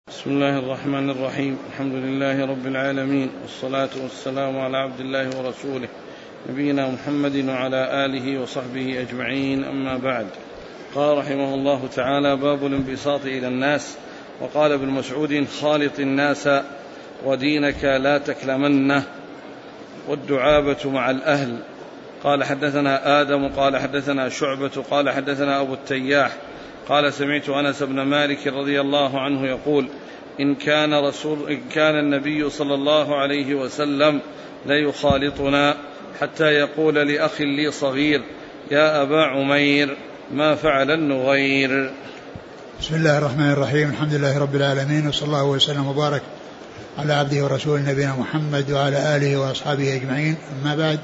بسم الله الرحمن الرحيم. الحمد لله رب العالمين، والصلاة والسلام على عبد الله ورسوله نبينا محمد وعلى آله وصحبه أجمعين، أما بعد. قال رحمه الله تعالى: باب الانبساط إلى الناس. وقال ابن مسعود: خالط الناس ودينك لا تكلمنه، والدعابة مع الأهل. قال: حدثنا آدم قال حدثنا شعبة قال حدثنا أبو التياح قال: سمعت أنس بن مالك رضي الله عنه يقول: إن كان النبي صلى الله عليه وسلم ليخالطنا حتى يقول لأخ لي صغير: يا أبا عمير، ما فعل النغير. بسم الله الرحمن الرحيم. الحمد لله رب العالمين، وصلى الله وسلم وبارك على عبده ورسوله نبينا محمد وعلى آله وأصحابه أجمعين، أما بعد.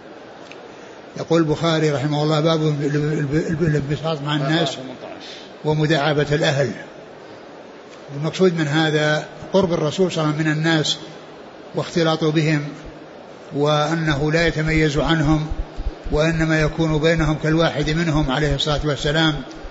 يقول البخاري رحمه الله: باب الانبساط مع الناس ومداعبة الأهل. المقصود من هذا قرب الرسول صلى الله عليه وسلم من الناس واختلاط بهم، وأنه لا يتميز عنهم، وإنما يكون بينهم كالواحد منهم عليه الصلاة والسلام.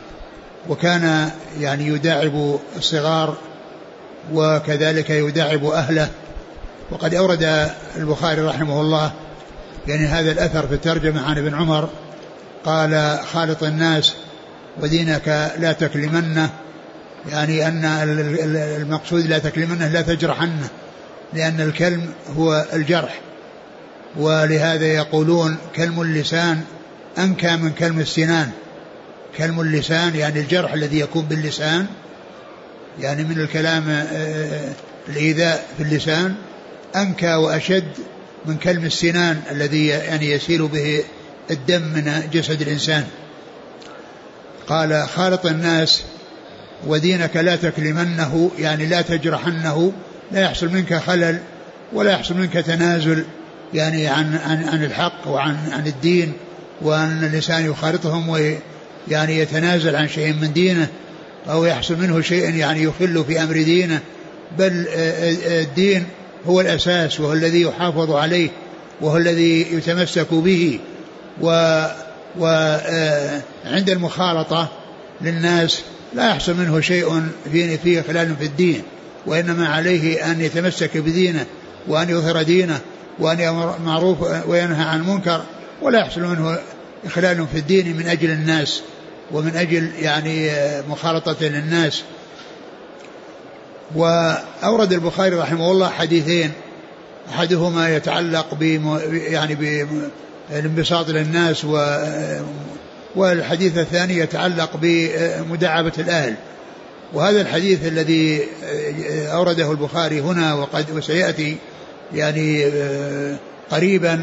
وكان يداعب الصغار وكذلك يداعب أهله. وقد أورد البخاري رحمه الله هذا الأثر في الترجمة عن ابن عمر، قال: خالط الناس ودينك لا تكلمنه، أن المقصود لا تكلمنه لا تجرحنه، لأن الكلم هو الجرح. ولهذا يقولون: كلم اللسان أنكى من كلم السنان. كلم اللسان الجرح الذي يكون باللسان، من الكلام الإيذاء في اللسان، أنكى وأشد من كلم السنان الذي يسيل به الدم من جسد الإنسان. قال: خالط الناس ودينك لا تكلمنه، لا تجرحنه، لا يحصل منك خلل ولا يحصل منك تنازل عن الحق وعن الدين، وأن الإنسان يخالطهم يتنازل عن شيء من دينه، أو يحصل منه شيء يخل في أمر دينه. بل الدين هو الأساس، وهو الذي يحافظ عليه، وهو الذي يتمسك به. وعند المخالطة للناس لا يحصل منه شيء فيه خلال في الدين، وإنما عليه أن يتمسك بدينه، وأن يظهر دينه، وأن يأمر معروف وينهى عن المنكر، ولا يحصل منه خلال في الدين من أجل الناس ومن أجل مخالطة للناس. وأورد البخاري رحمه الله حديثين، أحدهما يتعلق بالانبساط للناس، والحديث الثاني يتعلق بمداعبة الأهل. وهذا الحديث الذي أورده البخاري هنا وسيأتي قريبا،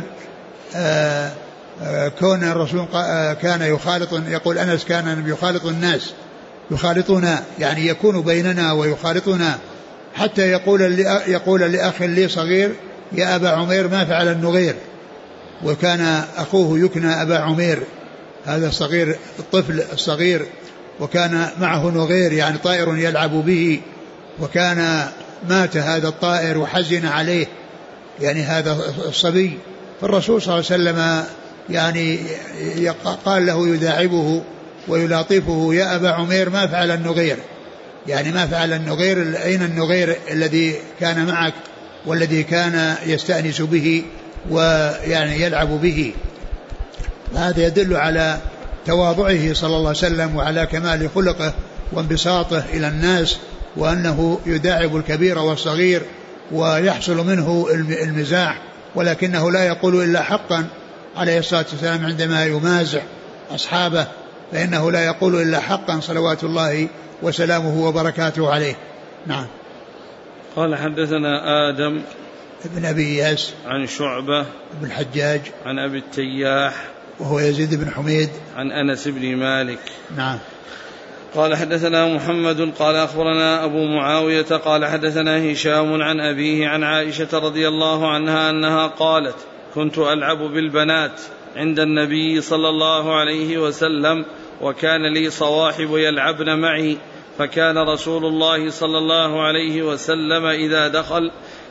كون الرسول كان يخالط، يقول أنس: كان يخالط الناس يخالطنا، يكون بيننا ويخالطنا حتى يقول لأخ لي صغير: يا أبا عمير، ما فعل النغير. وكان أخوه يكنى أبا عمير، هذا الصغير الطفل الصغير، وكان معه نغير طائر يلعب به، وكان مات هذا الطائر وحزن عليه هذا الصبي. فالرسول صلى الله عليه وسلم قال له يداعبه ويلاطفه: يا أبا عمير، ما فعل النغير. ما فعل النغير، أين النغير الذي كان معك والذي كان يستأنس به يلعب به. هذا يدل على تواضعه صلى الله عليه وسلم، وعلى كمال خلقه وانبساطه إلى الناس، وأنه يداعب الكبير والصغير ويحصل منه المزاح، ولكنه لا يقول إلا حقا عليه الصلاة والسلام عندما يمازح أصحابه، فإنه لا يقول إلا حقا صلوات الله وسلامه وبركاته عليه. نعم. قال: حدثنا آدم ابن أبي إياس عن شعبة بن الحجاج عن أبي التياح وهو يزيد بن حميد عن أنس بن مالك. نعم. قال: حدثنا محمد قال أخبرنا أبو معاوية قال حدثنا هشام عن أبيه عن عائشة رضي الله عنها أنها قالت: كنت ألعب بالبنات عند النبي صلى الله عليه وسلم، وكان لي صواحب يلعبن معي، فكان رسول الله صلى الله عليه وسلم إذا دخل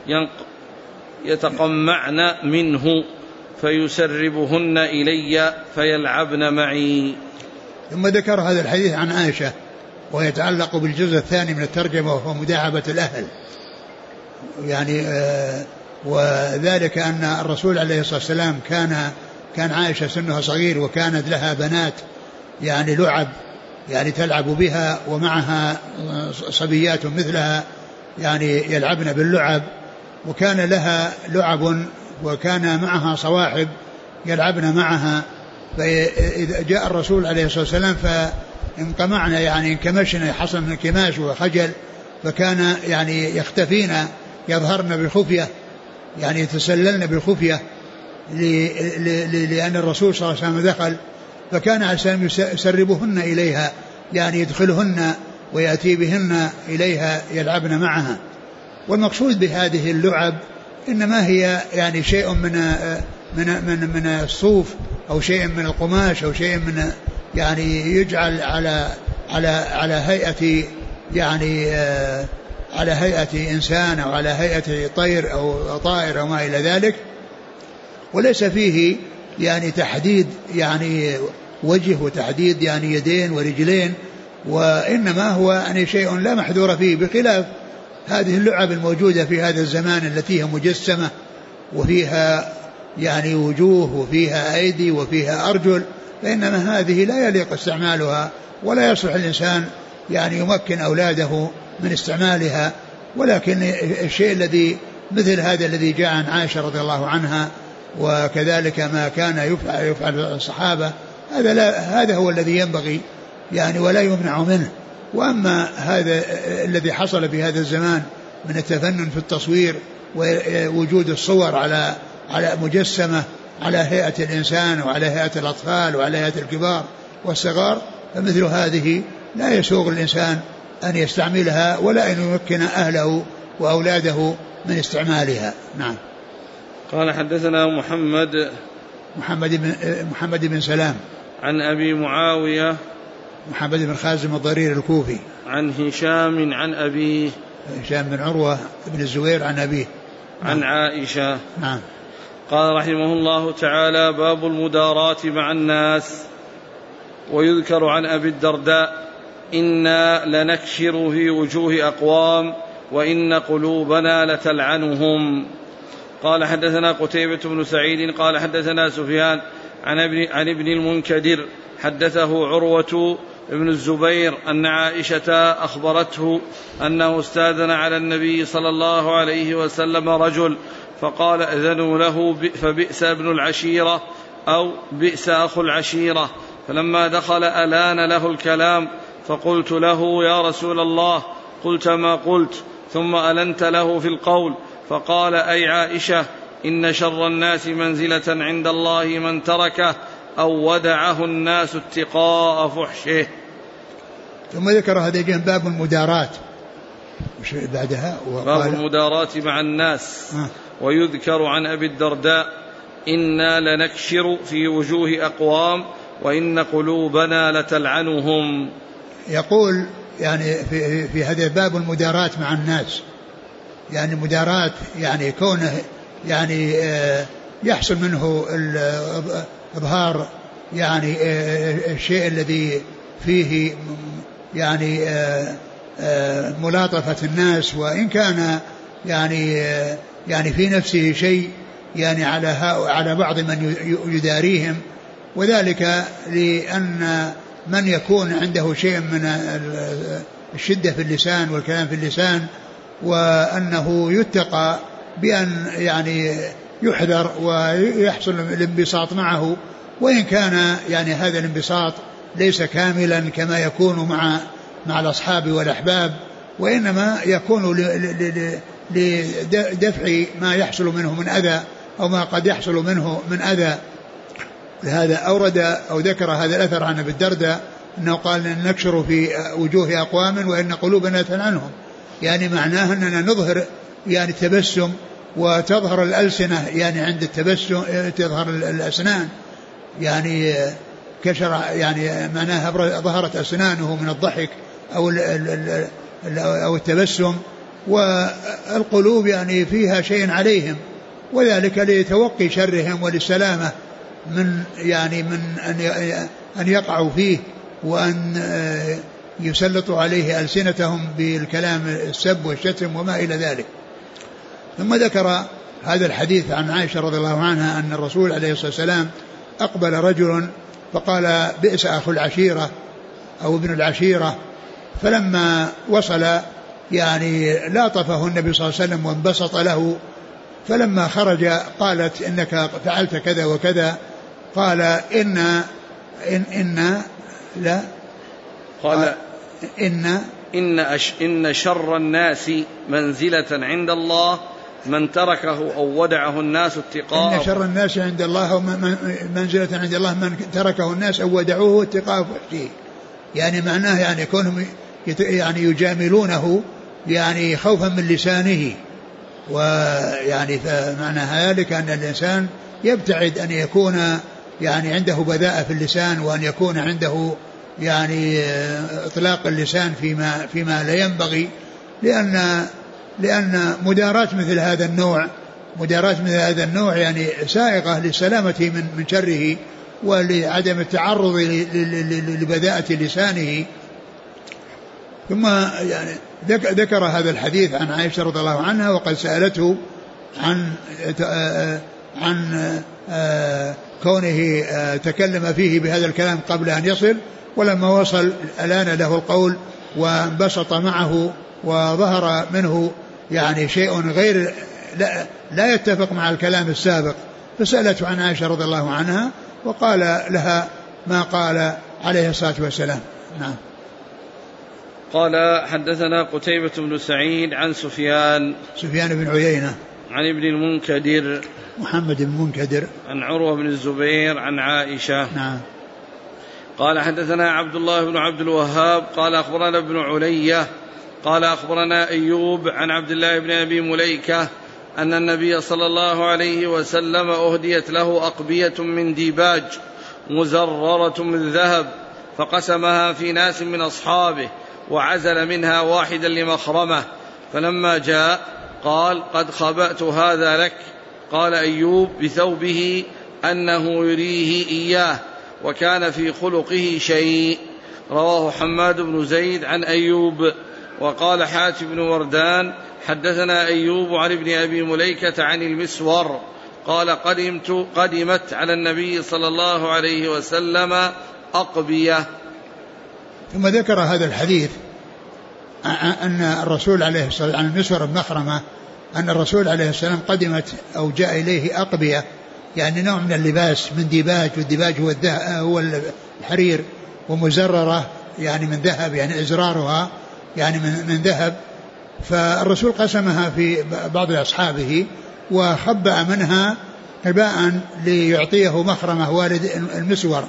يتقمعن منه فيسربهن إلي فيلعبن معي. ثم ذكر هذا الحديث عن عائشة ويتعلق بالجزء الثاني من الترجمة وهو مداعبة الأهل. يعني وذلك أن الرسول عليه الصلاة والسلام كان عائشة سنها صغير وكانت لها بنات يعني لعب يعني تلعب بها ومعها صبيات مثلها يعني يلعبن باللعب، وكان لها لعب وكان معها صواحب يلعبن معها. فإذا جاء الرسول عليه الصلاة والسلام فانقمعنا يعني انكمشنا حصل من انكماش وخجل، فكان يعني يختفين يظهرن بالخفية يعني يتسللن بالخفية لأن الرسول صلى الله عليه وسلم دخل، فكان عليه السلام يسربهن إليها يعني يدخلهن ويأتي بهن إليها يلعبن معها. والمقصود بهذه اللعب إنما هي يعني شيء من الصوف أو شيء من القماش أو شيء من يعني يجعل على هيئة يعني على هيئة إنسان أو على هيئة طير أو طائر أو ما إلى ذلك، وليس فيه يعني تحديد يعني وجه وتحديد يعني يدين ورجلين، وإنما هو يعني شيء لا محذور فيه، بخلاف هذه اللعب الموجودة في هذا الزمان التي هي مجسمة وفيها يعني وجوه وفيها أيدي وفيها أرجل، فإنما هذه لا يليق استعمالها ولا يصلح الإنسان يعني يمكن أولاده من استعمالها. ولكن الشيء الذي مثل هذا الذي جاء عن عائشة رضي الله عنها وكذلك ما كان يفعل الصحابة هذا هو الذي ينبغي يعني ولا يمنع منه. وأما هذا الذي حصل في هذا الزمان من التفنن في التصوير ووجود الصور على مجسمة على هيئة الإنسان وعلى هيئة الأطفال وعلى هيئة الكبار والصغار، فمثل هذه لا يسوغ الإنسان أن يستعملها ولا أن يمكن أهله وأولاده من استعمالها. نعم. قال حدثنا محمد بن سلام عن أبي معاوية محمد بن خازم الضرير الكوفي عن هشام عن أبيه هشام بن عروة بن الزبير عن أبيه عن عائشة. نعم. قال رحمه الله تعالى: باب المداراة مع الناس. ويذكر عن أبي الدرداء: إنا لنكشر في وجوه أقوام وإن قلوبنا لتلعنهم. قال حدثنا قتيبة بن سعيد قال حدثنا سفيان عن ابن المنكدر حدثه عروة ابن الزبير أن عائشة أخبرته أنه استأذن على النبي صلى الله عليه وسلم رجل فقال: أذنوا له فبئس ابن العشيرة أو بئس أخو العشيرة. فلما دخل ألان له الكلام فقلت له: يا رسول الله، قلت ما قلت. ثم ألنت له في القول فقال: أي عائشة، إن شر الناس منزلة عند الله من تركه أو ودعه الناس اتقاء فحشه. ثم ذكر هذا باب المداراة بعدها باب المداراة مع الناس. ويذكر عن أبي الدرداء: إنا لنكشر في وجوه أقوام وإن قلوبنا لتلعنهم. يقول يعني في هذا باب المداراة مع الناس، يعني المداراة يعني كونه يعني يحصل منه إظهار يعني الشيء الذي فيه يعني ملاطفة الناس، وإن كان يعني في نفسه شيء يعني على بعض من يداريهم، وذلك لأن من يكون عنده شيء من الشدة في اللسان والكلام في اللسان، وأنه يتقى بأن يعني يحذر ويحصل الانبساط معه، وإن كان يعني هذا الانبساط ليس كاملا كما يكون مع الأصحاب والأحباب، وإنما يكون لدفع ما يحصل منه من أذى أو ما قد يحصل منه من أذى. لهذا أورد أو ذكر هذا الأثر عن أبي الدرداء أنه قال: نكشر في وجوه أقوام وإن قلوبنا تلعنهم، يعني معناه أننا نظهر يعني التبسم وتظهر الألسنة، يعني عند التبسم تظهر الأسنان، يعني كشر يعني معناها ظهرت أسنانه من الضحك أو التبسم، والقلوب يعني فيها شيء عليهم، وذلك لتوقي شرهم وللسلامة من يعني من أن يقعوا فيه، وأن يسلط عليه ألسنتهم بالكلام السب والشتم وما إلى ذلك. ثم ذكر هذا الحديث عن عائشة رضي الله عنها أن الرسول عليه الصلاة والسلام أقبل رجل فقال بئس أخو العشيرة أو ابن العشيرة، فلما وصل يعني لاطفه النبي صلى الله عليه وسلم وانبسط له، فلما خرج قالت إنك فعلت كذا وكذا، قال إن شر الناس منزلة عند الله من تركه أو ودعه الناس اتقاء. إن شر الناس عند الله منزلة عند الله من تركه الناس أو ودعوه اتقاء فحشه، يعني معناه يعني كونهم يعني يجاملونه يعني خوفا من لسانه، ويعني فمعنى ذلك أن الإنسان يبتعد أن يكون يعني عنده بذاءة في اللسان، وأن يكون عنده يعني إطلاق اللسان فيما لا ينبغي، لأن مداراة مثل هذا النوع يعني سائغة للسلامة من شره ولعدم التعرض لبذاءة لسانه. ثم يعني ذكر هذا الحديث عن عائشة رضي الله عنها، وقد سألته عن كونه تكلم فيه بهذا الكلام قبل أن يصل، ولما وصل ألان له القول وانبسط معه وظهر منه يعني شيء غير لا يتفق مع الكلام السابق، فسألته عن عائشة رضي الله عنها وقال لها ما قال عليه الصلاة والسلام. نعم. قال حدثنا قتيبة بن سعيد عن سفيان بن عيينة عن ابن المنكدر محمد بن المنكدر عن عروة بن الزبير عن عائشة. نعم. قال حدثنا عبد الله بن عبد الوهاب قال أخبرنا ابن علية قال أخبرنا أيوب عن عبد الله بن أبي مليكة أن النبي صلى الله عليه وسلم أهديت له أقبية من ديباج مزررة من ذهب، فقسمها في ناس من أصحابه وعزل منها واحدا لمخرمه، فلما جاء قال قد خبأت هذا لك. قال أيوب بثوبه أنه يريه إياه وكان في خلقه شيء. رواه حماد بن زيد عن أيوب. وقال حاتم بن وردان حدثنا أيوب عن ابن أبي مليكة عن المسور قال قدمت على النبي صلى الله عليه وسلم أقبية. ثم ذكر هذا الحديث أن الرسول عليه الصلاة عن المسور بن مخرمة أن الرسول عليه السلام قدمت أو جاء إليه أقبية، يعني نوع من اللباس من ديباج، والديباج هو الحرير، ومزررة يعني من ذهب، يعني إزرارها يعني من ذهب. فالرسول قسمها في بعض أصحابه وخبأ منها قباء ليعطيه مخرمة والد المسور،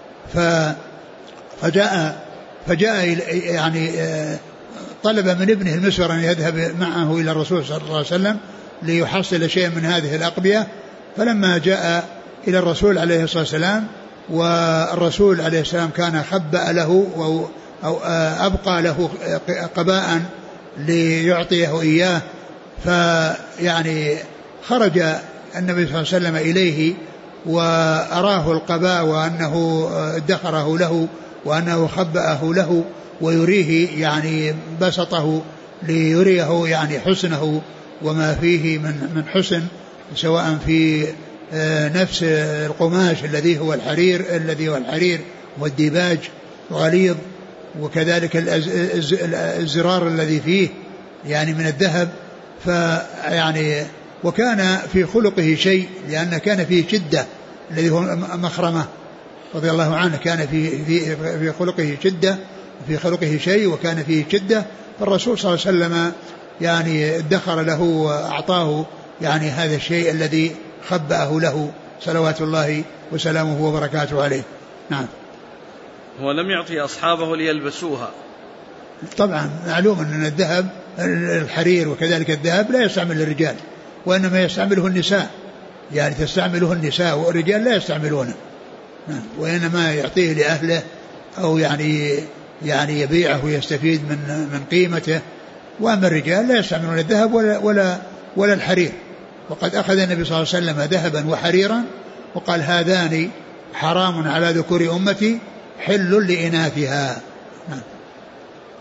فجاء يعني طلب من ابنه المسور أن يذهب معه إلى الرسول صلى الله عليه وسلم ليحصل شيء من هذه الأقبية. فلما جاء إلى الرسول عليه الصلاة والسلام والرسول عليه السلام كان خبأ له أو أبقى له قباء ليعطيه إياه، فيعني خرج النبي صلى الله عليه وسلم إليه وأراه القباء وأنه ادخره له وأنه خبأه له، ويريه يعني بسطه ليريه يعني حسنه وما فيه من حسن، سواء في نفس القماش الذي هو الحرير والديباج غليظ، وكذلك الزرار الذي فيه يعني من الذهب. فيعني وكان في خلقه شيء، لأن كان فيه شدة الذي هو مخرمة رضي الله عنه، كان في خلقه شدة، في خلقه شيء وكان فيه شدة. فالرسول صلى الله عليه وسلم يعني ادخر له وأعطاه يعني هذا الشيء الذي خبأه له صلوات الله وسلامه وبركاته عليه. نعم. هو لم يعطي أصحابه ليلبسوها. طبعا معلوم أن الذهب الحرير وكذلك الذهب لا يستعمل الرجال، وإنما يستعمله النساء، يعني تستعمله النساء والرجال لا يستعملونه، وإنما يعطيه لأهله أو يعني يبيعه ويستفيد من قيمته. وأما الرجال لا يستعملون الذهب ولا الحرير. وقد أخذ النبي صلى الله عليه وسلم ذهبا وحريرا وقال هذان حرام على ذكور أمتي حل لإناثها.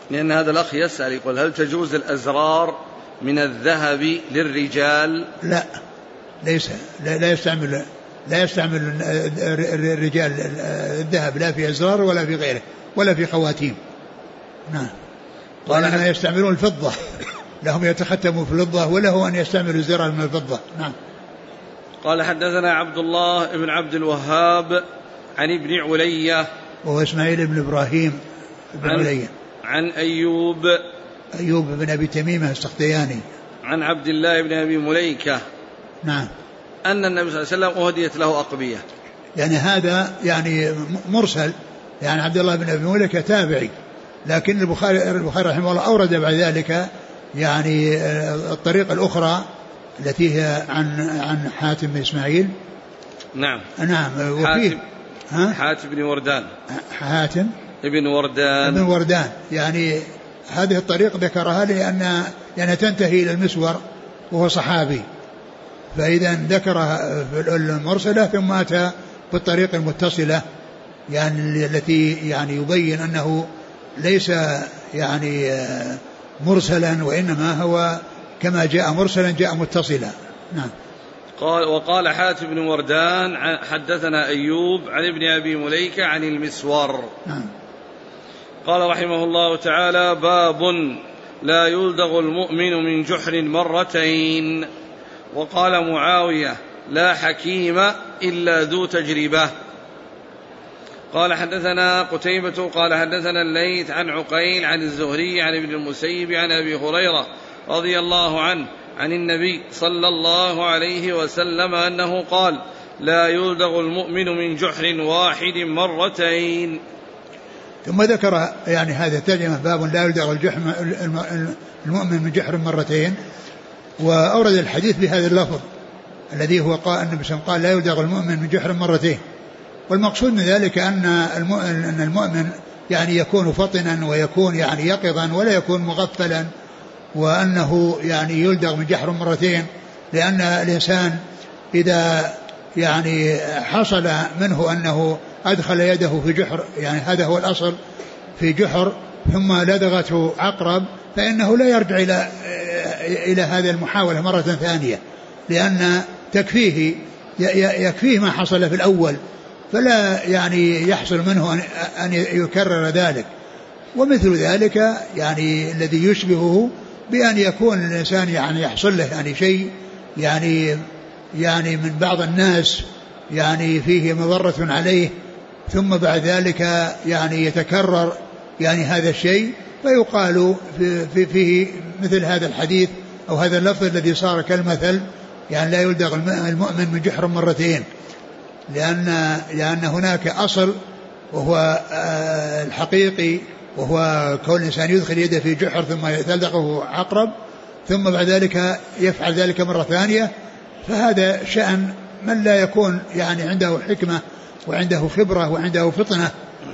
لأن هذا الأخ يسأل يقول هل تجوز الأزرار من الذهب للرجال؟ لا، ليس، لا يستعمل الرجال الذهب لا في أزرار ولا في غيره ولا في خواتيم. نعم. وإنما يستعملون الفضة، لهم يتختموا في الفضة وله أن يستعملوا الزرار من الفضة. نعم. قال حدثنا عبد الله بن عبد الوهاب عن ابن علية وهو إسماعيل بن إبراهيم بن علية عن أيوب بن أبي تميمة السختياني عن عبد الله بن أبي مليكة. نعم. أن النبي صلى الله عليه وسلم أهديت له أقبية. يعني هذا يعني مرسل، يعني عبد الله بن أبي مليكة تابعي، لكن البخاري رحمه الله أورد بعد ذلك يعني الطريقة الأخرى التي هي عن حاتم بن إسماعيل. نعم. وفيه حاتم بن وردان. حاتم ابن وردان. يعني هذه الطريقة ذكرها لأن تنتهي إلى المسور وهو صحابي، فإذا ذكرها المرسلة ثم أتى بالطريق المتصلة يعني التي يعني يبين أنه ليس يعني مرسلا، وإنما هو كما جاء مرسلا جاء متصلا. نعم. وقال حاتم بن وردان حدثنا أيوب عن ابن أبي مليكة عن المسور. نعم. قال رحمه الله تعالى: باب لا يلدغ المؤمن من جحر مرتين. وقال معاوية: لا حكيم إلا ذو تجربة. قال حدثنا قتيبة قال حدثنا الليث عن عقيل عن الزهري عن ابن المسيب عن أبي هريرة رضي الله عنه عن النبي صلى الله عليه وسلم أنه قال: لا يلدغ المؤمن من جحر واحد مرتين. ثم ذكر يعني هذا ترجمة باب لا يلدغ المؤمن من جحر مرتين، وأورد الحديث بهذا اللفظ الذي هو قال النبي صلى الله عليه وسلم قال: لا يلدغ المؤمن من جحر مرتين. والمقصود من ذلك أن المؤمن يعني يكون فطنا ويكون يعني يقظا ولا يكون مغفلا، وأنه يعني يلدغ من جحر مرتين، لأن الإنسان إذا يعني حصل منه أنه أدخل يده في جحر، يعني هذا هو الأصل، في جحر ثم لدغته عقرب، فإنه لا يرجع إلى هذه المحاولة مرة ثانية، لأن يكفيه ما حصل في الأول، فلا يعني يحصل منه أن يكرر ذلك. ومثل ذلك يعني الذي يشبهه بأن يكون الإنسان يعني يحصل له يعني شيء يعني من بعض الناس يعني فيه مضرة عليه، ثم بعد ذلك يعني يتكرر يعني هذا الشيء، فيقال فيه مثل هذا الحديث أو هذا اللفظ الذي صار كالمثل، يعني لا يلدغ المؤمن من جحر مرتين، لأن هناك أصل وهو الحقيقي، وهو كون الإنسان يدخل يده في جحر ثم يلدغه عقرب ثم بعد ذلك يفعل ذلك مرة ثانية، فهذا شأن من لا يكون يعني عنده حكمة وعنده خبرة وعنده فطنة،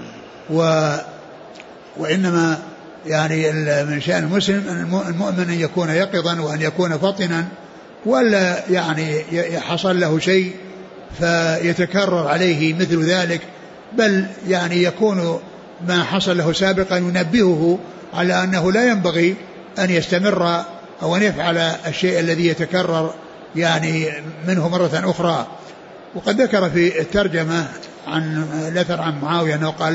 وإنما يعني من شأن المؤمن أن يكون يقظا وأن يكون فطنا، ولا يعني حصل له شيء فيتكرر عليه مثل ذلك، بل يعني يكون ما حصل له سابقا ينبهه على أنه لا ينبغي أن يستمر أو أن يفعل الشيء الذي يتكرر يعني منه مرة أخرى. وقد ذكر في الترجمة عن الأثر عن معاوية أنه قال: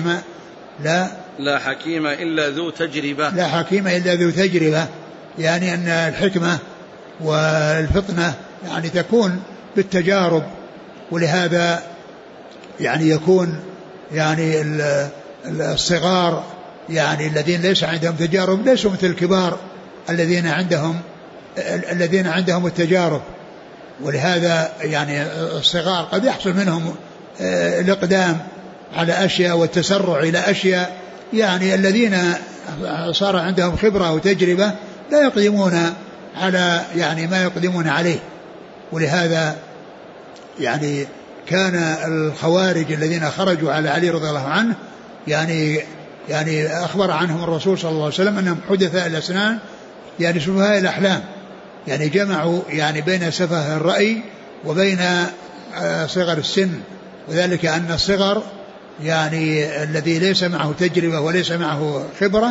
لا حكيم إلا ذو تجربة. لا حكيم إلا ذو تجربة، يعني أن الحكمة والفطنة يعني تكون بالتجارب، ولهذا يعني يكون يعني الصغار يعني الذين ليس عندهم تجارب ليسوا مثل الكبار الذين عندهم التجارب. ولهذا يعني الصغار قد يحصل منهم الإقدام على أشياء والتسرع إلى أشياء، يعني الذين صار عندهم خبرة وتجربة لا يقدمون على يعني ما يقدمون عليه. ولهذا يعني كان الخوارج الذين خرجوا على علي رضي الله عنه يعني أخبر عنهم الرسول صلى الله عليه وسلم أنهم حدثاء الأسنان، يعني سفهاء الأحلام، يعني جمعوا يعني بين سفه الرأي وبين صغر السن، وذلك أن الصغر يعني الذي ليس معه تجربة وليس معه خبرة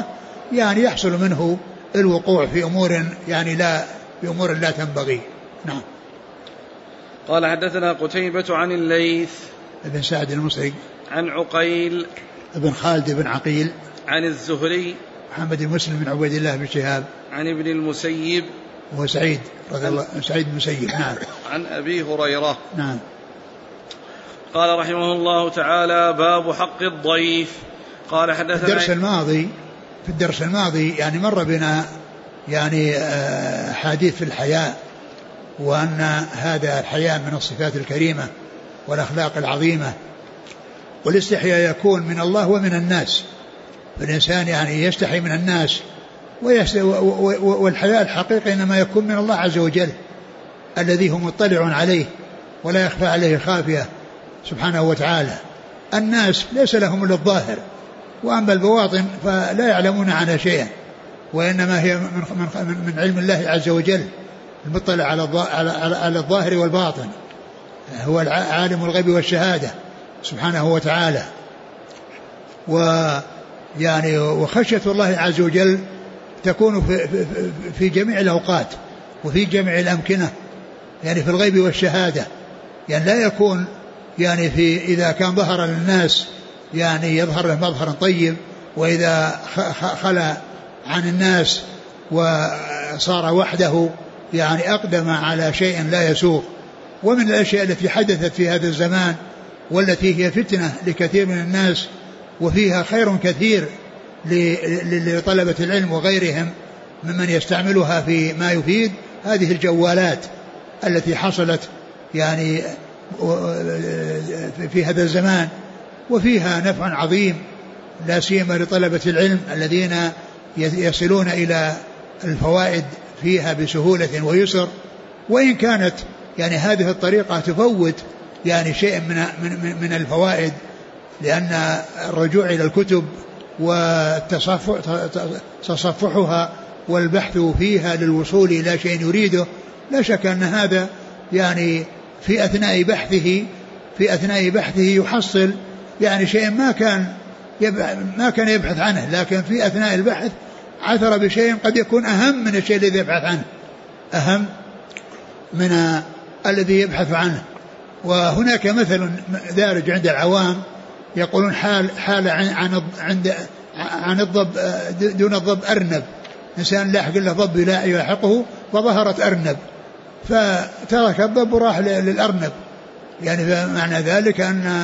يعني يحصل منه الوقوع في أمور يعني لا تنبغي. نعم. قال حدثنا قتيبة عن الليث ابن سعد المصري عن عقيل ابن خالد بن عقيل عن الزهري محمد بن مسلم بن عبيد الله بن شهاب عن ابن المسيب وهو سعيد رضي الله سعيد بن المسيب. نعم. عن أبي هريرة. نعم. قال رحمه الله تعالى باب حق الضيف. قال حدثنا في الدرس الماضي يعني مر بنا يعني حديث في الحياء، وأن هذا الحياء من الصفات الكريمة والأخلاق العظيمة، والاستحياء يكون من الله ومن الناس، فالإنسان يعني يستحي من الناس، والحياء الحقيقي إنما يكون من الله عز وجل الذي هو مطلع عليه ولا يخفى عليه خافية سبحانه وتعالى. الناس ليس لهم إلا الظاهر، وأما البواطن فلا يعلمون عنها شيئا، وإنما هي من علم الله عز وجل المطلع على الظاهر والباطن، هو عالم الغيب والشهادة سبحانه وتعالى. ويعني وخشية الله عز وجل تكون في جميع الأوقات وفي جميع الأمكنة، يعني في الغيب والشهادة، يعني لا يكون يعني إذا كان ظهر للناس يعني يظهر له مظهر طيب، وإذا خلى عن الناس وصار وحده يعني أقدم على شيء لا يسوق. ومن الأشياء التي حدثت في هذا الزمان والتي هي فتنة لكثير من الناس وفيها خير كثير لطلبة العلم وغيرهم ممن يستعملها في ما يفيد، هذه الجوالات التي حصلت يعني في هذا الزمان، وفيها نفع عظيم لا سيما لطلبة العلم الذين يصلون إلى الفوائد فيها بسهولة ويسر، وإن كانت يعني هذه الطريقة تفوت يعني شيء من الفوائد، لأن الرجوع إلى الكتب وتصفحها والبحث فيها للوصول إلى شيء يريده، لا شك أن هذا يعني في أثناء بحثه يحصل يعني شيء ما كان يبحث عنه، لكن في أثناء البحث عثر بشيء قد يكون أهم من الشيء الذي يبحث عنه، أهم من الذي يبحث عنه. وهناك مثل دارج عند العوام يقولون حال عن الضب دون الضب أرنب، إنسان لاحق له ضب لا يلاحقه وظهرت أرنب، فترك الضب وراح للأرنب، يعني معنى ذلك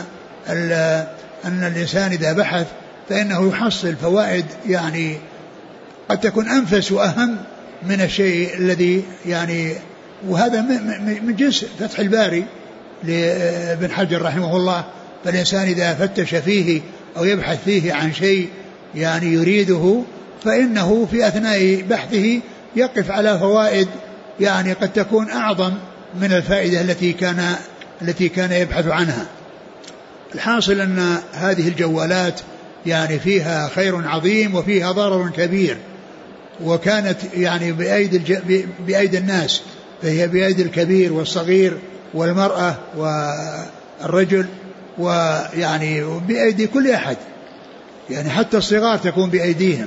أن الإنسان إذا بحث فإنه يحصل فوائد يعني قد تكون أنفس وأهم من الشيء الذي يعني، وهذا من جنس فتح الباري لابن حجر رحمه الله. فالإنسان إذا فتش فيه أو يبحث فيه عن شيء يعني يريده، فإنه في أثناء بحثه يقف على فوائد يعني قد تكون أعظم من الفائدة التي كان يبحث عنها. الحاصل أن هذه الجوالات يعني فيها خير عظيم وفيها ضرر كبير، وكانت يعني بأيدي الناس، فهي بأيدي الكبير والصغير والمرأة والرجل، ويعني بأيدي كل أحد، يعني حتى الصغار تكون بأيديهم.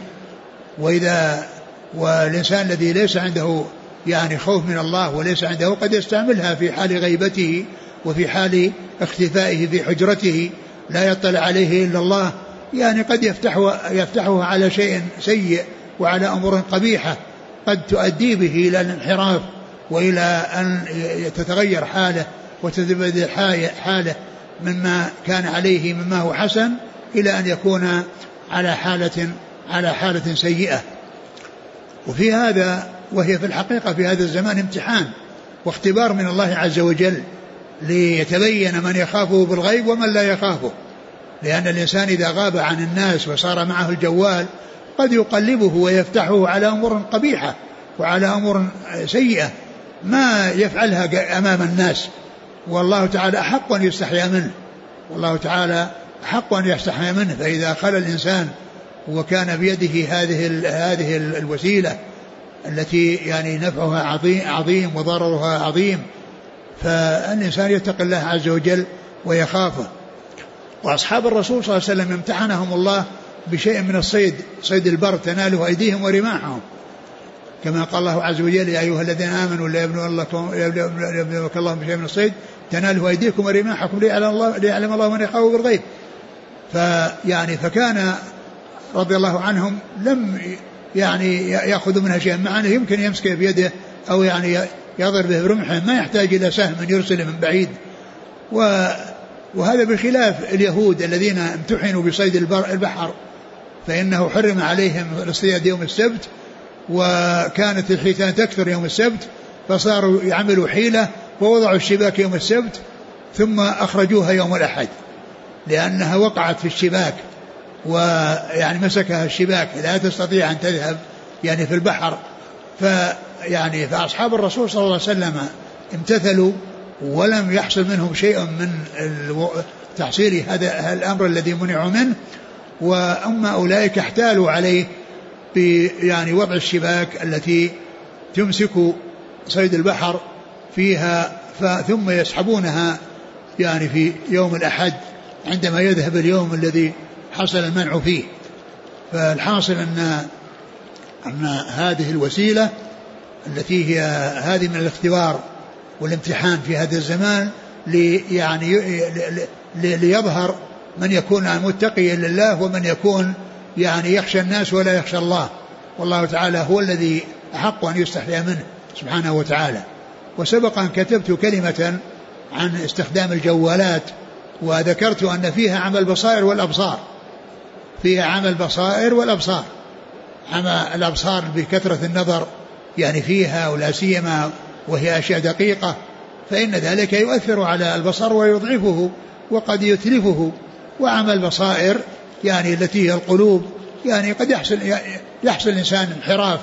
والإنسان الذي ليس عنده يعني خوف من الله وليس عنده قد يستعملها في حال غيبته وفي حال اختفائه في حجرته لا يطلع عليه إلا الله، يعني قد يفتحه على شيء سيء وعلى أمور قبيحة قد تؤدي به إلى الانحراف وإلى أن تتغير حاله وتتبدل حاله مما كان عليه مما هو حسن إلى أن يكون على حالة سيئة. وفي هذا وهي في الحقيقة في هذا الزمان امتحان واختبار من الله عز وجل ليتبين من يخافه بالغيب ومن لا يخافه، لأن الإنسان إذا غاب عن الناس وصار معه الجوال قد يقلبه ويفتحه على أمور قبيحة وعلى أمور سيئة ما يفعلها أمام الناس، والله تعالى أحق أن يستحيا منه، والله تعالى أحق أن يستحيا منه. فإذا خلى الإنسان وكان بيده هذه الوسيلة التي يعني نفعها عظيم وضررها عظيم، فالإنسان يتقي الله عز وجل ويخافه. وأصحاب الرسول صلى الله عليه وسلم امتحنهم الله بشيء من الصيد، صيد البر تناله أيديهم ورماحهم، كما قال الله عز وجل: يا أيها الذين آمنوا لا يبلونك الله بشيء من الصيد تناله أيديكم ورماحكم ليعلم الله من يخافه بالغيب. فكان رضي الله عنهم لم يأخذ منها شيئا، مع أنه يمكن يمسكه بيده أو يضرب به برمحه، ما يحتاج إلى سهم يرسله من بعيد. وهذا بخلاف اليهود الذين امتحنوا بصيد البحر، فإنه حرم عليهم الاصطياد يوم السبت، وكانت الحيتان تكثر يوم السبت، فصاروا يعملوا حيلة ووضعوا الشباك يوم السبت ثم أخرجوها يوم الأحد، لأنها وقعت في الشباك مسكها الشباك لا تستطيع أن تذهب في البحر. فأصحاب الرسول صلى الله عليه وسلم امتثلوا ولم يحصل منهم شيء من تحصيل هذا الأمر الذي منعوا منه، وأما أولئك احتالوا عليه بوضع الشباك التي تمسك صيد البحر فيها، ثم يسحبونها في يوم الأحد عندما يذهب اليوم الذي حصل المنع فيه. فالحاصل أن هذه الوسيلة التي هي هذه من الاختبار والامتحان في هذا الزمان ليظهر من يكون متقيا لله ومن يكون يخشى الناس ولا يخشى الله، والله تعالى هو الذي أحق أن يستحيا منه سبحانه وتعالى. وسبق أن كتبت كلمة عن استخدام الجوالات، وذكرت أن فيها عمل بصائر والأبصار، فيها عمل بصائر والأبصار، عمل الأبصار بكثرة النظر فيها، ولا سيما وهي أشياء دقيقة، فإن ذلك يؤثر على البصر ويضعفه وقد يتلفه. وعمل بصائر التي هي القلوب قد يحصل الإنسان انحراف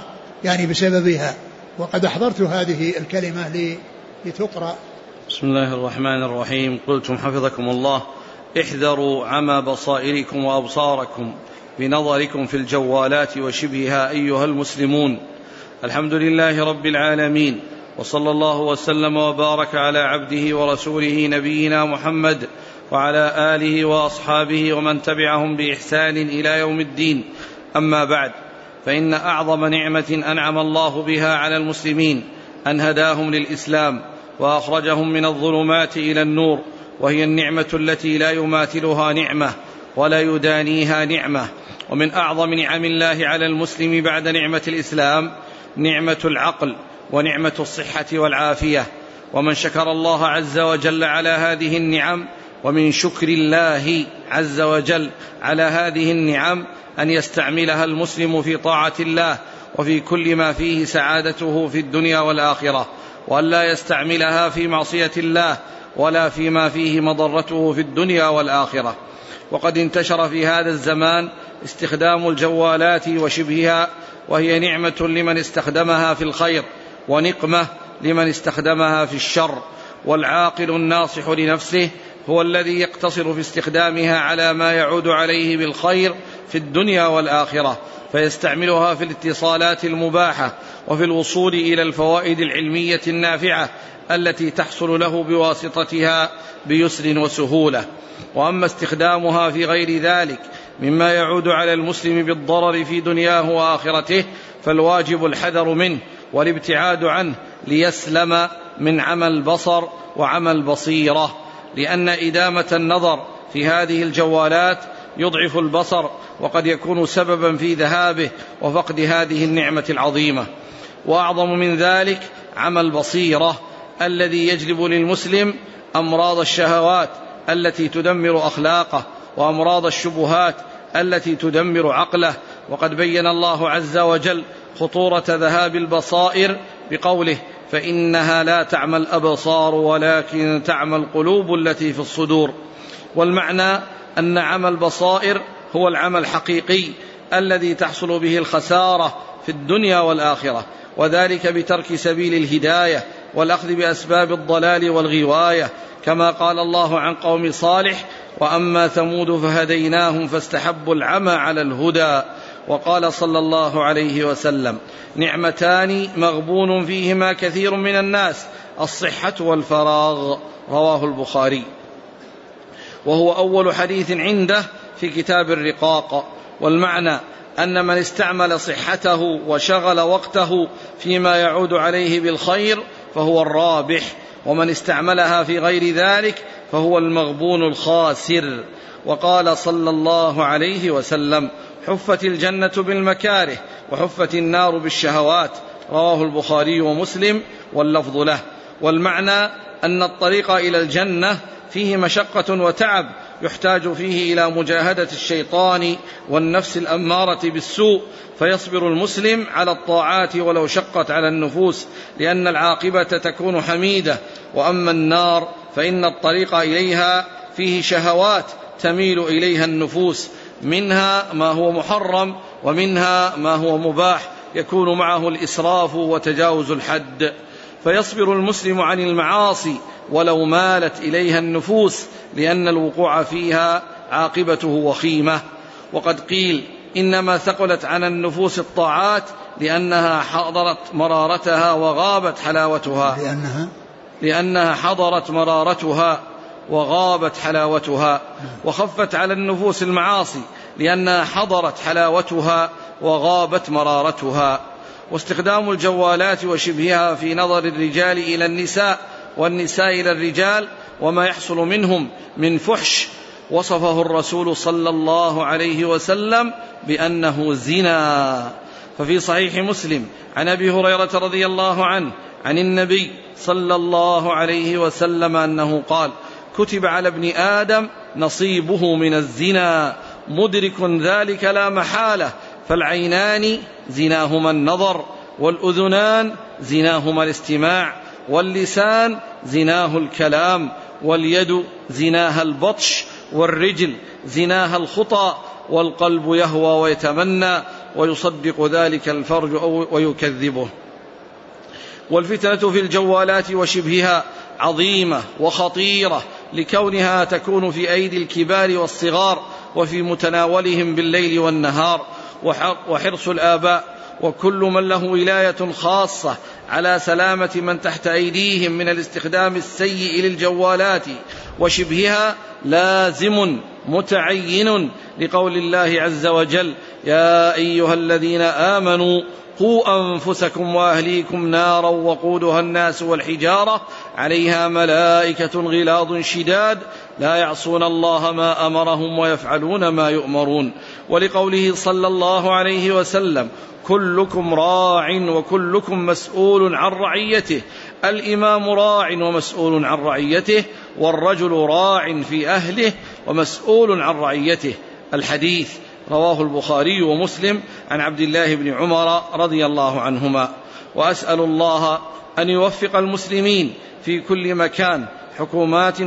بسببها. وقد أحضرت هذه الكلمة لتقرأ. بسم الله الرحمن الرحيم. قلتم حفظكم الله: احذروا عمى بصائركم وأبصاركم بنظركم في الجوالات وشبهها أيها المسلمون. الحمد لله رب العالمين، وصلى الله وسلم وبارك على عبده ورسوله نبينا محمد وعلى آله وأصحابه ومن تبعهم بإحسان إلى يوم الدين. أما بعد، فإن أعظم نعمة أنعم الله بها على المسلمين أن هداهم للإسلام وأخرجهم من الظلمات إلى النور، وهي النعمة التي لا يماثلها نعمة ولا يدانيها نعمة. ومن أعظم نعم الله على المسلم بعد نعمة الإسلام نعمة العقل ونعمة الصحة والعافية. ومن شكر الله عز وجل على هذه النعم، ومن شكر الله عز وجل على هذه النعم أن يستعملها المسلم في طاعة الله وفي كل ما فيه سعادته في الدنيا والآخرة، وأن لا يستعملها في معصية الله ولا فيما فيه مضرته في الدنيا والآخرة. وقد انتشر في هذا الزمان استخدام الجوالات وشبهها، وهي نعمة لمن استخدمها في الخير ونقمة لمن استخدمها في الشر. والعاقل الناصح لنفسه هو الذي يقتصر في استخدامها على ما يعود عليه بالخير في الدنيا والآخرة، فيستعملها في الاتصالات المباحة وفي الوصول إلى الفوائد العلمية النافعة التي تحصل له بواسطتها بيسر وسهولة. وأما استخدامها في غير ذلك مما يعود على المسلم بالضرر في دنياه وآخرته، فالواجب الحذر منه والابتعاد عنه ليسلم من عمى البصر وعمى البصيرة، لأن إدامة النظر في هذه الجوالات يضعف البصر، وقد يكون سببا في ذهابه وفقد هذه النعمة العظيمة. وأعظم من ذلك عمى البصيرة الذي يجلب للمسلم أمراض الشهوات التي تدمر أخلاقه، وأمراض الشبهات التي تدمر عقله. وقد بين الله عز وجل خطورة ذهاب البصائر بقوله: فإنها لا تعمى الأبصار ولكن تعمى القلوب التي في الصدور. والمعنى أن عمى البصائر هو العمى الحقيقي الذي تحصل به الخسارة في الدنيا والآخرة، وذلك بترك سبيل الهداية والأخذ بأسباب الضلال والغواية، كما قال الله عن قوم صالح: وأما ثمود فهديناهم فاستحبوا العمى على الهدى. وقال صلى الله عليه وسلم: نعمتان مغبون فيهما كثير من الناس، الصحة والفراغ. رواه البخاري. وهو أول حديث عنده في كتاب الرقاق. والمعنى أن من استعمل صحته وشغل وقته فيما يعود عليه بالخير فهو الرابح، ومن استعملها في غير ذلك فهو المغبون الخاسر. وقال صلى الله عليه وسلم: حفت الجنة بالمكاره وحفت النار بالشهوات، رواه البخاري ومسلم واللفظ له. والمعنى أن الطريق إلى الجنة فيه مشقة وتعب يحتاج فيه إلى مجاهدة الشيطان والنفس الأمارة بالسوء، فيصبر المسلم على الطاعات ولو شقت على النفوس، لأن العاقبة تكون حميدة. وأما النار فإن الطريق إليها فيه شهوات تميل إليها النفوس، منها ما هو محرم ومنها ما هو مباح يكون معه الإسراف وتجاوز الحد، فيصبر المسلم عن المعاصي ولو مالت إليها النفوس، لأن الوقوع فيها عاقبته وخيمة. وقد قيل إنما ثقلت عن النفوس الطاعات لأنها حضرت مرارتها وغابت حلاوتها، لأنها حضرت مرارتها وغابت حلاوتها، وخفت على النفوس المعاصي لأنها حضرت حلاوتها وغابت مرارتها. واستخدام الجوالات وشبهها في نظر الرجال إلى النساء والنساء إلى الرجال وما يحصل منهم من فحش وصفه الرسول صلى الله عليه وسلم بأنه زنا. ففي صحيح مسلم عن أبي هريرة رضي الله عنه عن النبي صلى الله عليه وسلم أنه قال: كتب على ابن آدم نصيبه من الزنا مدرك ذلك لا محالة، فالعينان زناهما النظر، والأذنان زناهما الاستماع، واللسان زناه الكلام، واليد زناها البطش، والرجل زناها الخطى، والقلب يهوى ويتمنى ويصدق ذلك الفرج ويكذبه. والفتنة في الجوالات وشبهها عظيمة وخطيرة لكونها تكون في أيدي الكبار والصغار وفي متناولهم بالليل والنهار، وحرص الآباء وكل من له ولاية خاصة على سلامة من تحت أيديهم من الاستخدام السيء للجوالات وشبهها لازم متعين لقول الله عز وجل: يا أيها الذين آمنوا قوا أنفسكم وأهليكم نارا وقودها الناس والحجارة عليها ملائكة غلاظ شداد لا يعصون الله ما أمرهم ويفعلون ما يؤمرون. ولقوله صلى الله عليه وسلم: كلكم راع وكلكم مسؤول عن رعيته، الإمام راع ومسؤول عن رعيته، والرجل راع في أهله ومسؤول عن رعيته. الحديث رواه البخاري ومسلم عن عبد الله بن عمر رضي الله عنهما. وأسأل الله أن يوفق المسلمين في كل مكان، حكومات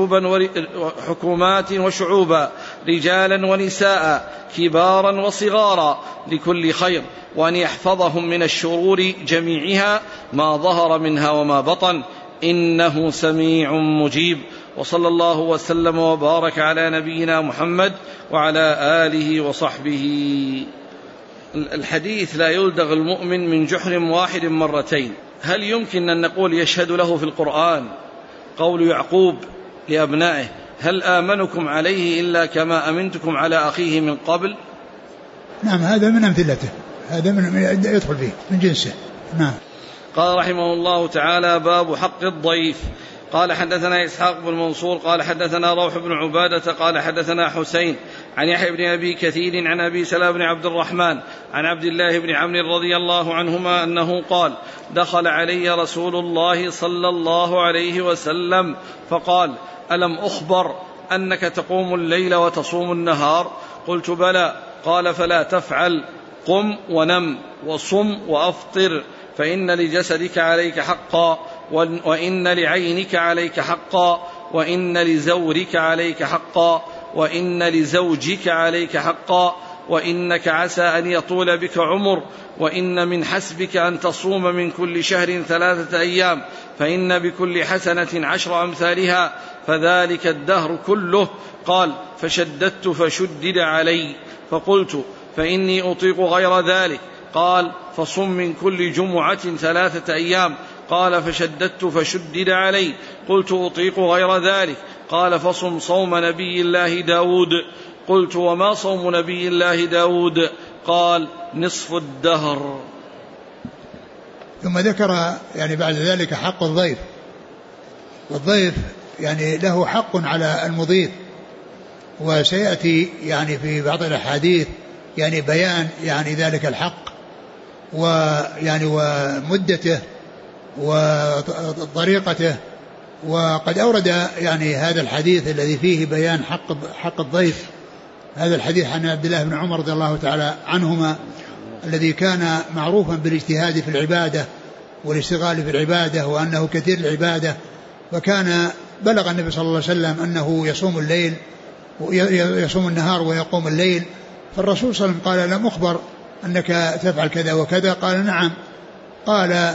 وشعوبا، رجالا ونساء، كبارا وصغارا، لكل خير، وأن يحفظهم من الشرور جميعها ما ظهر منها وما بطن، إنه سميع مجيب. وصلى الله وسلم وبارك على نبينا محمد وعلى آله وصحبه. الحديث: لا يلدغ المؤمن من جحر واحد مرتين. هل يمكن أن نقول يشهد له في القرآن قول يعقوب لأبنائه: هل آمنكم عليه إلا كما أمنتكم على أخيه من قبل؟ نعم، هذا من أمثلته، هذا من يدخل فيه من جنسه. نعم. قال رحمه الله تعالى: باب حق الضيف. قال حدثنا إسحاق بن منصور قال حدثنا روح بن عبادة قال حدثنا حسين عن يحيى بن أبي كثير عن أبي سلمة بن عبد الرحمن عن عبد الله بن عمرو رضي الله عنهما أنه قال: دخل علي رسول الله صلى الله عليه وسلم فقال: ألم أخبر أنك تقوم الليل وتصوم النهار؟ قلت: بلى. قال: فلا تفعل، قم ونم وصم وأفطر، فإن لجسدك عليك حقا، وإن لعينك عليك حقا، وإن لزورك عليك حقا، وإن لزوجك عليك حقا، وإنك عسى أن يطول بك عمر، وإن من حسبك أن تصوم من كل شهر 3 أيام، فإن بكل حسنة 10 أمثالها، فذلك الدهر كله. قال: فشددت فشدد علي، فقلت: فإني أطيق غير ذلك. قال: فصم من كل جمعة 3 أيام. قال: فشددت فشدد علي. قلت: أطيق غير ذلك. قال: فصم صوم نبي الله داود. قلت وما صوم نبي الله داود؟ قال نصف الدهر. ثم ذكر يعني بعد ذلك حق الضيف، والضيف يعني له حق على المضيف، وسيأتي يعني في بعض الأحاديث يعني بيان يعني ذلك الحق ويعني ومدته وطريقته. وقد أورد يعني هذا الحديث الذي فيه بيان حق الضيف، هذا الحديث عن عبد الله بن عمر رضي الله تعالى عنهما الذي كان معروفا بالاجتهاد في العبادة والاشتغال في العبادة وأنه كثير العبادة، فكان بلغ النبي صلى الله عليه وسلم أنه يصوم الليل ويصوم النهار ويقوم الليل، فالرسول صلى الله عليه وسلم قال لم أخبر أنك تفعل كذا وكذا؟ قال نعم. قال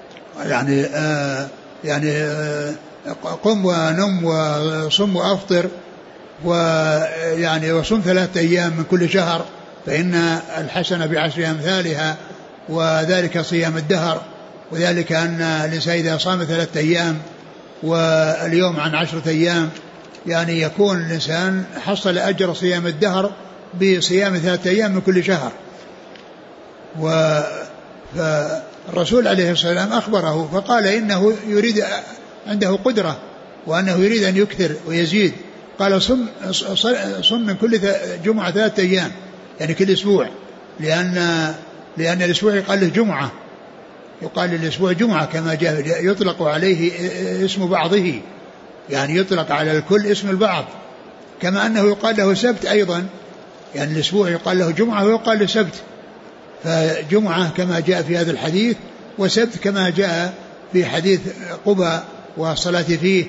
قم ونم وصم وأفطر ويعني وصم 3 أيام من كل شهر فإن الحسنة بعشر أمثالها وذلك صيام الدهر، وذلك أن الإنسان إذا صام 3 أيام واليوم عن 10 أيام يعني يكون الإنسان حصل أجر صيام الدهر بصيام 3 أيام من كل شهر. فالرسول عليه الصلاة والسلام أخبره فقال إنه يريد عنده قدرة وأنه يريد أن يكثر ويزيد. قال صم من كل جمعة 3 أيام يعني كل أسبوع، لأن الأسبوع يقال له جمعة، يقال للأسبوع جمعة كما جاء، يطلق عليه اسم بعضه يعني يطلق على الكل اسم البعض، كما أنه يقال له سبت أيضا، يعني الأسبوع يقال له جمعة ويقال له سبت، فجمعة كما جاء في هذا الحديث وسبت كما جاء في حديث قبى والصلاة فيه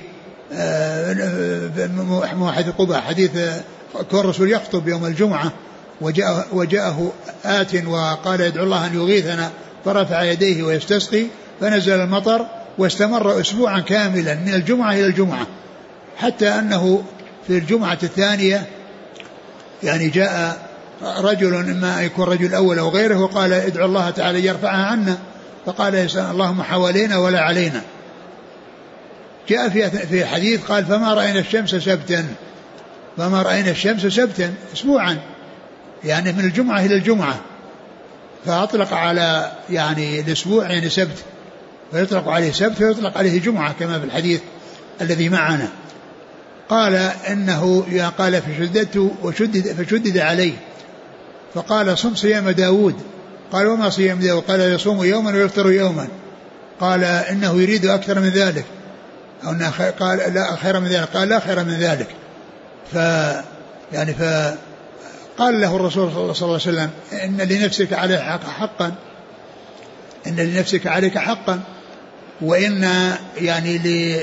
حديث قبى، حديث كون الرسول يخطب يوم الجمعة وجاءه آت وقال يدعو الله أن يغيثنا فرفع يديه ويستسقي فنزل المطر واستمر أسبوعا كاملا من الجمعة إلى الجمعة، حتى أنه في الجمعة الثانية يعني جاء رجل إما يكون رجل أول أو غيره وقال ادعو الله تعالى يرفعها عنا، فقال اللهم حوالينا ولا علينا. جاء في حديث قال فما رأينا الشمس سبتا أسبوعا يعني من الجمعة إلى الجمعة، فأطلق على يعني الأسبوع يعني سبت، فيطلق عليه سبت ويطلق عليه جمعة كما في الحديث الذي معنا. قال إنه قال فشدد عليه فقال صم صيام داود. قال وما صيام داود؟ قال يصوم يوما ويفطر يوما. قال إنه يريد أكثر من ذلك أو قال لا خير من ذلك؟ قال لا خير من ذلك. فقال له الرسول صلى الله عليه وسلم إن لنفسك عليك حقا وإن يعني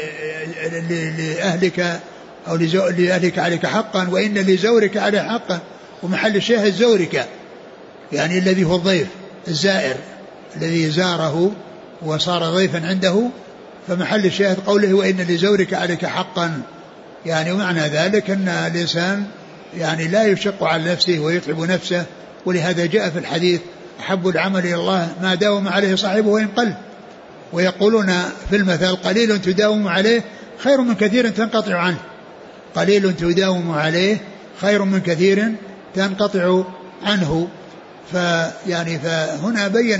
لأهلك أو لأهلك عليك حقا وإن لزورك عليه حقا. ومحل الشاهد زورك يعني الذي هو الضيف الزائر الذي زاره وصار ضيفا عنده، فمحل الشاهد قوله وإن لزورك عليك حقا، يعني ومعنى ذلك أن الإنسان يعني لا يشق على نفسه ويتعب نفسه، ولهذا جاء في الحديث أحب العمل إلى الله ما داوم عليه صاحبه وإن قل، ويقولون في المثل قليل تداوم عليه خير من كثير تنقطع عنه، قليل تداوم عليه خير من كثير تنقطع عنه. فهنا بين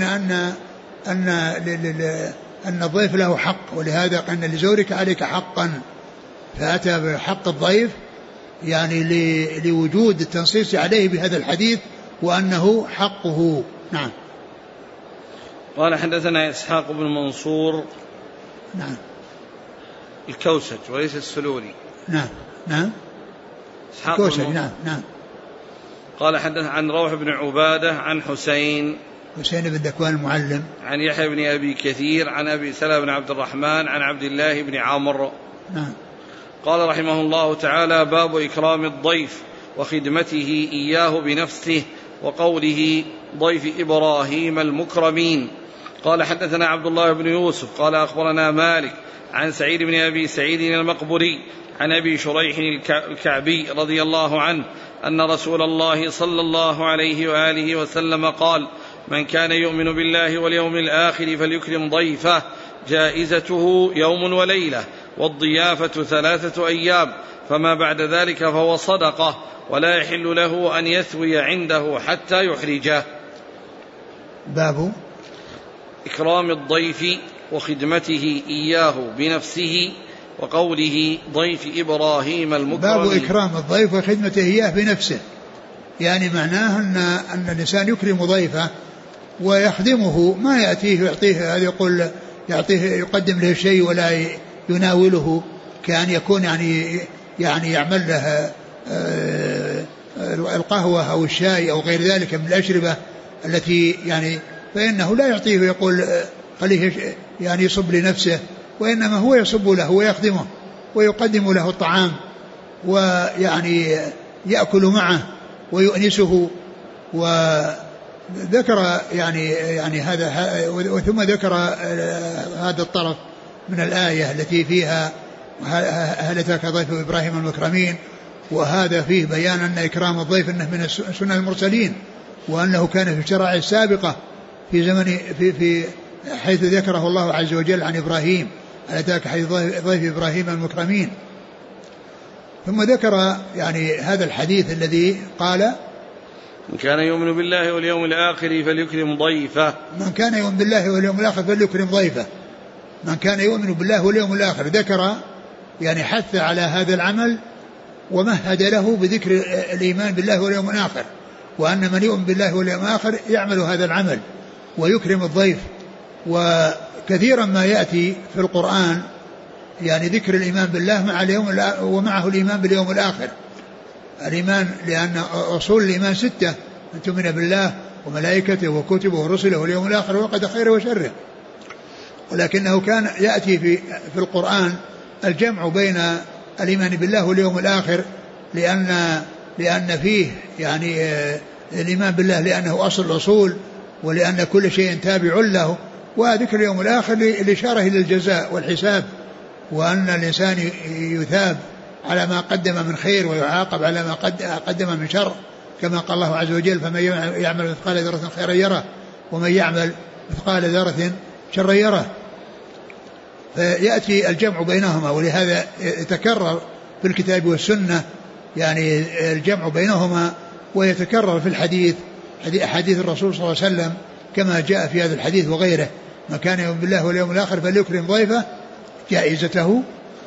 أن الضيف له حق، ولهذا أن لزورك عليك حقا، فأتى بحق الضيف يعني لوجود التنصيص عليه بهذا الحديث وأنه حقه. نعم. قال حدثنا إسحاق بن منصور نعم الكوسج وليس السلولي. نعم الكوسج. نعم. قال حدث عن روح بن عبادة عن حسين بن ذكوان المعلم عن يحيى بن أبي كثير عن أبي سلمة بن عبد الرحمن عن عبد الله بن عمرو. نعم. قال رحمه الله تعالى باب إكرام الضيف وخدمته إياه بنفسه وقوله ضيف إبراهيم المكرمين. قال حدثنا عبد الله بن يوسف قال أخبرنا مالك عن سعيد بن أبي سعيد المقبري عن أبي شريح الكعبي رضي الله عنه أن رسول الله صلى الله عليه وآله وسلم قال من كان يؤمن بالله واليوم الآخر فليكرم ضيفه جائزته يوم وليلة والضيافة 3 أيام، فما بعد ذلك فهو صدقة، ولا يحل له أن يثوي عنده حتى يحرجه. باب إكرام الضيف وخدمته إياه بنفسه، وقوله ضيف إبراهيم المكرم. باب إكرام الضيف وخدمته إياه بنفسه، يعني معناه أن الإنسان يكرم ضيفه ويخدمه، ما يأتيه ويعطيه، هذا يقول يعطيه يقدم له شيء ولا يناوله، كأن يكون يعني يعمل له القهوة أو الشاي أو غير ذلك من الأشربة التي يعني، فإنه لا يعطيه ويقول خليه يعني يصب لنفسه، وإنما هو يصب له ويخدمه ويقدم له الطعام، ويعني يأكل معه ويؤنسه. وذكر يعني هذا، وثم ذكر هذا الطرف من الآية التي فيها هل أتاك ضيف إبراهيم المكرمين، وهذا فيه بيان أن إكرام الضيف أنه من سنن المرسلين، وأنه كان في الشرائع السابقة في زمن في حيث ذكره الله عز وجل عن إبراهيم، هل أتاك حديث ضيف إبراهيم المكرمين. ثم ذكر يعني هذا الحديث الذي قال من كان يؤمن بالله واليوم الآخر فليكرم ضيفه. من كان يؤمن بالله واليوم الآخر فليكرم ضيفه، من كان يؤمن بالله واليوم الآخر، ذكر يعني حث على هذا العمل ومهد له بذكر الإيمان بالله واليوم الآخر، وأن من يؤمن بالله واليوم الآخر يعمل هذا العمل ويكرم الضيف. وكثيرا ما يأتي في القرآن يعني ذكر الإيمان بالله مع اليوم ومعه الإيمان باليوم الآخر. الإيمان لأن أصول الإيمان 6: أن تؤمن بالله وملائكته وكتبه ورسله واليوم الآخر وقد خيره وشره. ولكنه كان يأتي في القرآن الجمع بين الإيمان بالله واليوم الآخر، لأن فيه يعني الإيمان بالله لأنه أصل الأصول، ولأن كل شيء تابع له، وذكر اليوم الآخر الإشارة إلى الجزاء والحساب، وأن الإنسان يثاب على ما قدم من خير ويعاقب على ما قدم من شر، كما قال الله عز وجل: فمن يعمل مثقال ذرة خيرا يره ومن يعمل مثقال ذرة شرا يره. فيأتي الجمع بينهما، ولهذا يتكرر في الكتاب والسنة يعني الجمع بينهما، ويتكرر في الحديث حديث الرسول صلى الله عليه وسلم كما جاء في هذا الحديث وغيره: من كان يؤمن بالله واليوم الآخر فليكرم ضيفه جائزته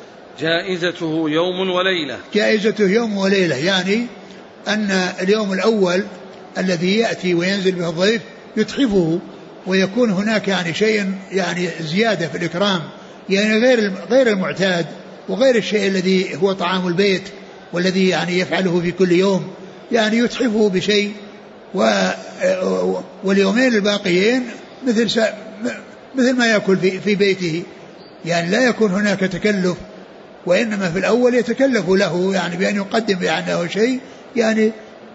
يوم وليلة. جائزته يوم وليلة، يعني أن اليوم الأول الذي يأتي وينزل به الضيف يتحفه، ويكون هناك يعني شيء يعني زيادة في الإكرام، يعني غير المعتاد وغير الشيء الذي هو طعام البيت والذي يعني يفعله في كل يوم، يعني يتحفه بشيء. واليومين الباقيين مثل ما يأكل في بيته، يعني لا يكون هناك تكلف، وإنما في الأول يتكلف له يعني بأن يقدم عنه شيء، يعني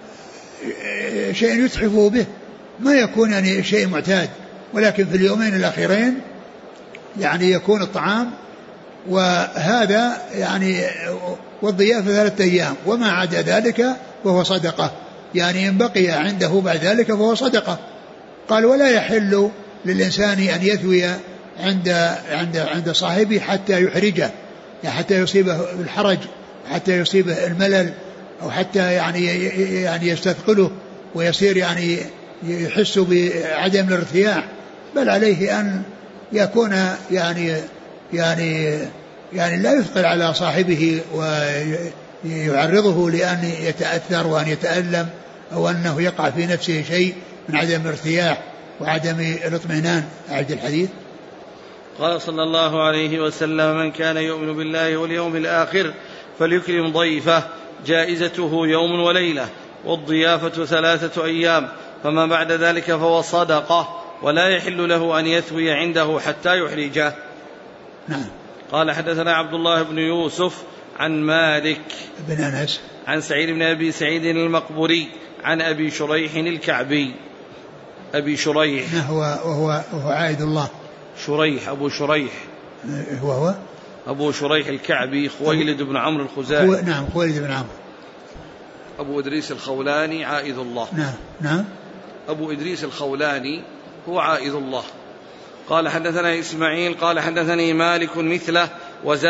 شيء يتحفه به، ما يكون يعني شيء معتاد. ولكن في اليومين الأخيرين يعني يكون الطعام، وهذا يعني والضيافة 3 أيام، وما عدا ذلك وهو صدقة، يعني إن بقي عنده بعد ذلك فهو صدقة. قال: ولا يحل للإنسان أن يثوي عند صاحبه حتى يحرجه، يعني حتى يصيبه الحرج، حتى يصيبه الملل، أو حتى يعني يستثقله ويصير يعني يحس بعدم الارتياح، بل عليه أن يكون يعني لا يثقل على صاحبه ويعرضه لأن يتأثر وأن يتألم، أو أنه يقع في نفسه شيء من عدم الارتياح وعدم الاطمئنان. أعد الحديث. قال صلى الله عليه وسلم: من كان يؤمن بالله واليوم الآخر فليكرم ضيفه جائزته يوم وليلة، والضيافة 3 أيام، فما بعد ذلك فهو صدقة، ولا يحل له أن يثوي عنده حتى يحرجه. نعم. قال: حدثنا عبد الله بن يوسف عن مالك بن أنس عن سعيد بن أبي سعيد المقبري عن أبي شريح الكعبي. أبي شريح وهو عائد الله شريح، أبو شريح وهو أبو شريح الكعبي خويلد بن عمرو الخزاعي. نعم، خويلد بن عمرو. أبو إدريس الخولاني عائذ الله. نعم. أبو إدريس الخولاني هو عائذ الله. قال: حدثنا إسماعيل قال: حدثني مالك مثله وزاد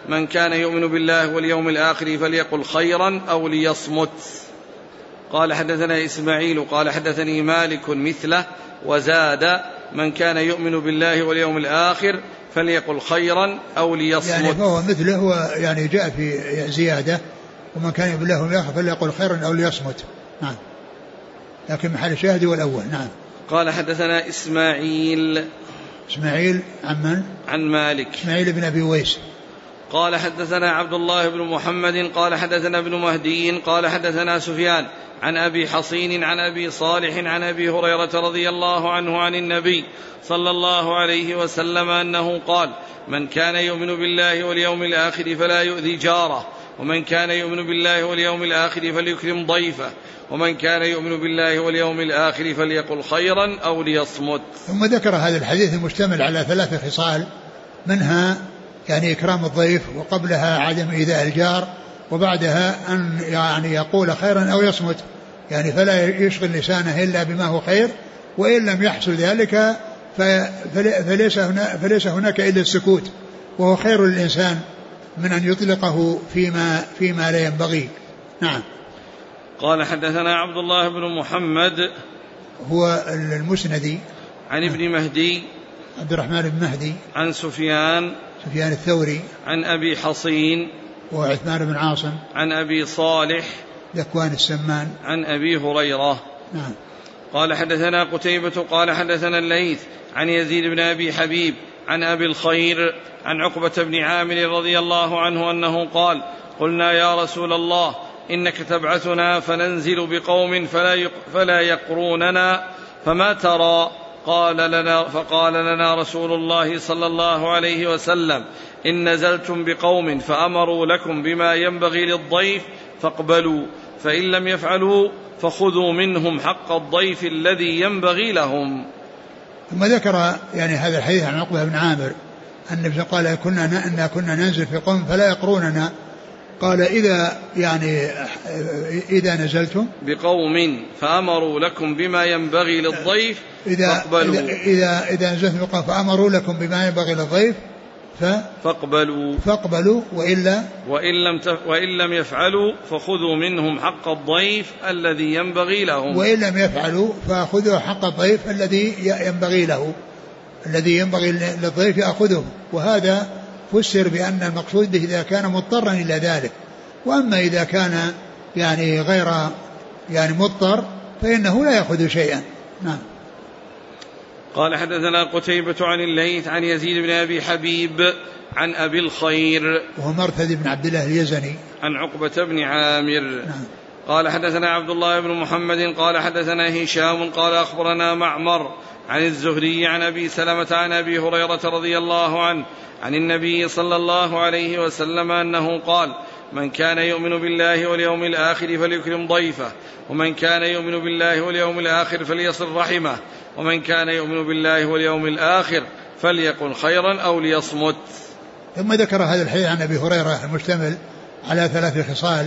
من كان يؤمن بالله واليوم الآخر فليقل خيرا أو ليصمت. قال حدثنا إسماعيل قال حدثني مالك مثله وزاد من كان يؤمن بالله واليوم الآخر فليقل خيرا أو ليصمت. يعني فهو مثله، هو يعني جاء في زيادة ومن كان يؤمن بالله واليوم الآخر فليقل خيرا أو ليصمت. نعم، لكن محل الشاهد هو الأول. نعم. قال حدثنا إسماعيل عن من؟ عن مالك إسماعيل بن أبي ويس. قال حدثنا عبد الله بن محمد قال حدثنا ابن مهدي قال حدثنا سفيان عن أبي حصين عن أبي صالح عن أبي هريرة رضي الله عنه عن النبي صلى الله عليه وسلم أنه قال من كان يؤمن بالله واليوم الآخر فلا يؤذي جاره ومن كان يؤمن بالله واليوم الآخر فليكرم ضيفه ومن كان يؤمن بالله واليوم الآخر فليقل خيرا أو ليصمت. ثم ذكر هذا الحديث المشتمل على 3 خصال، منها يعني إكرام الضيف، وقبلها عدم إيذاء الجار، وبعدها أن يعني يقول خيرا أو يصمت، يعني فلا يشغل لسانه إلا بما هو خير، وإن لم يحصل ذلك فليس هناك إلا السكوت، وهو خير للإنسان من أن يطلقه فيما لا ينبغي. نعم. قال حدثنا عبد الله بن محمد هو المسندي عن ابن مهدي عبد الرحمن بن مهدي عن سفيان الثوري عن أبي حصين وعثمان بن عاصم عن أبي صالح ذكوان السمان عن أبي هريرة. نعم. قال حدثنا قتيبة قال حدثنا الليث عن يزيد بن أبي حبيب عن أبي الخير عن عقبة بن عامر رضي الله عنه أنه قال قلنا يا رسول الله إنك تبعثنا فننزل بقوم فلا يقروننا فما ترى؟ فقال لنا رسول الله صلى الله عليه وسلم إن نزلتم بقوم فأمروا لكم بما ينبغي للضيف فاقبلوا، فإن لم يفعلوا فخذوا منهم حق الضيف الذي ينبغي لهم. ثم ذكر يعني هذا الحديث عن عقبة بن عامر أن النبي قال كنا ننزل في قوم فلا يقروننا، قال إذا نزلتم بقوم فأمروا لكم بما ينبغي للضيف فاقبلوا، إذا نزلتم بقوم فأمروا لكم بما ينبغي للضيف فاقبلوا وإن لم يفعلوا فخذوا منهم حق الضيف الذي ينبغي لهم. وإن لم يفعلوا فأخذوا حق الضيف الذي ينبغي له، الذي ينبغي للضيف يأخذه. وهذا فسر بأن المقصود به إذا كان مضطرا إلى ذلك، وأما إذا كان يعني غير يعني مضطر فإنه لا يأخذ شيئا. نعم. قال حدثنا قتيبة عن الليث عن يزيد بن أبي حبيب عن أبي الخير وهو مرثد بن عبد الله اليزني عن عقبة بن عامر. نعم. قال حدثنا عبد الله بن محمد قال حدثنا هشام قال أخبرنا معمر عن الزهري عن أبي سلمة عن أبي هريرة رضي الله عنه عن النبي صلى الله عليه وسلم أنه قال من كان يؤمن بالله واليوم الآخر فليكرم ضيفه ومن كان يؤمن بالله واليوم الآخر فليصل رحمه ومن كان يؤمن بالله واليوم الآخر فليقل خيرا أو ليصمت. ثم ذكر هذا الحديث عن أبي هريرة المشتمل على 3 خصال،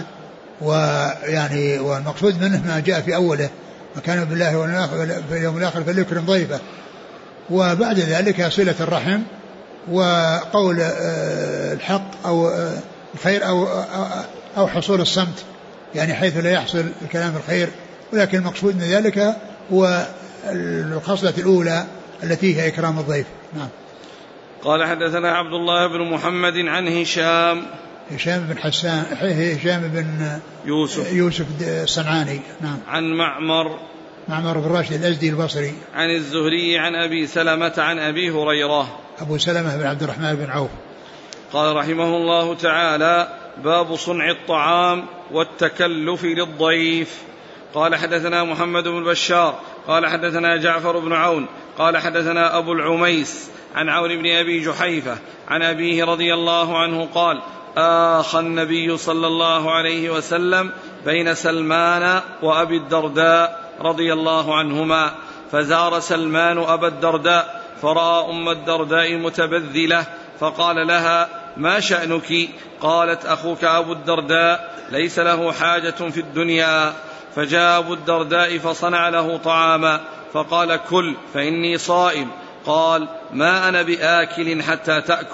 ويعني والمقصود منه ما جاء في أوله من كان بالله واليوم الآخر فليكرم ضيفه، وبعد ذلك صلة الرحم وقول الحق أو الخير أو حصول الصمت، يعني حيث لا يحصل الكلام الخير، ولكن المقصود من ذلك هو الخصلة الأولى التي هي إكرام الضيف. نعم. قال حدثنا عبد الله بن محمد عن هشام بن حسان هشام بن يوسف الصنعاني. نعم. عن معمر بن راشد الأزدي البصري عن الزهري عن أبي سلمة عن أبي هريرة أبو سلمة بن عبد الرحمن بن عوف. قال رحمه الله تعالى باب صنع الطعام والتكلف للضيف. قال حدثنا محمد بن بشار قال حدثنا جعفر بن عون قال حدثنا أبو العميس عن عون بن أبي جحيفة عن أبيه رضي الله عنه قال آخى النبي صلى الله عليه وسلم بين سلمان وأبي الدرداء رضي الله عنهما، فزار سلمان أبا الدرداء فرأى أم الدرداء متبذلة فقال لها ما شأنك؟ قالت أخوك أبو الدرداء ليس له حاجة في الدنيا. فجاء أبو الدرداء فصنع له طعاما فقال كل فإني صائم. قال ما أنا بآكل حتى تأكل.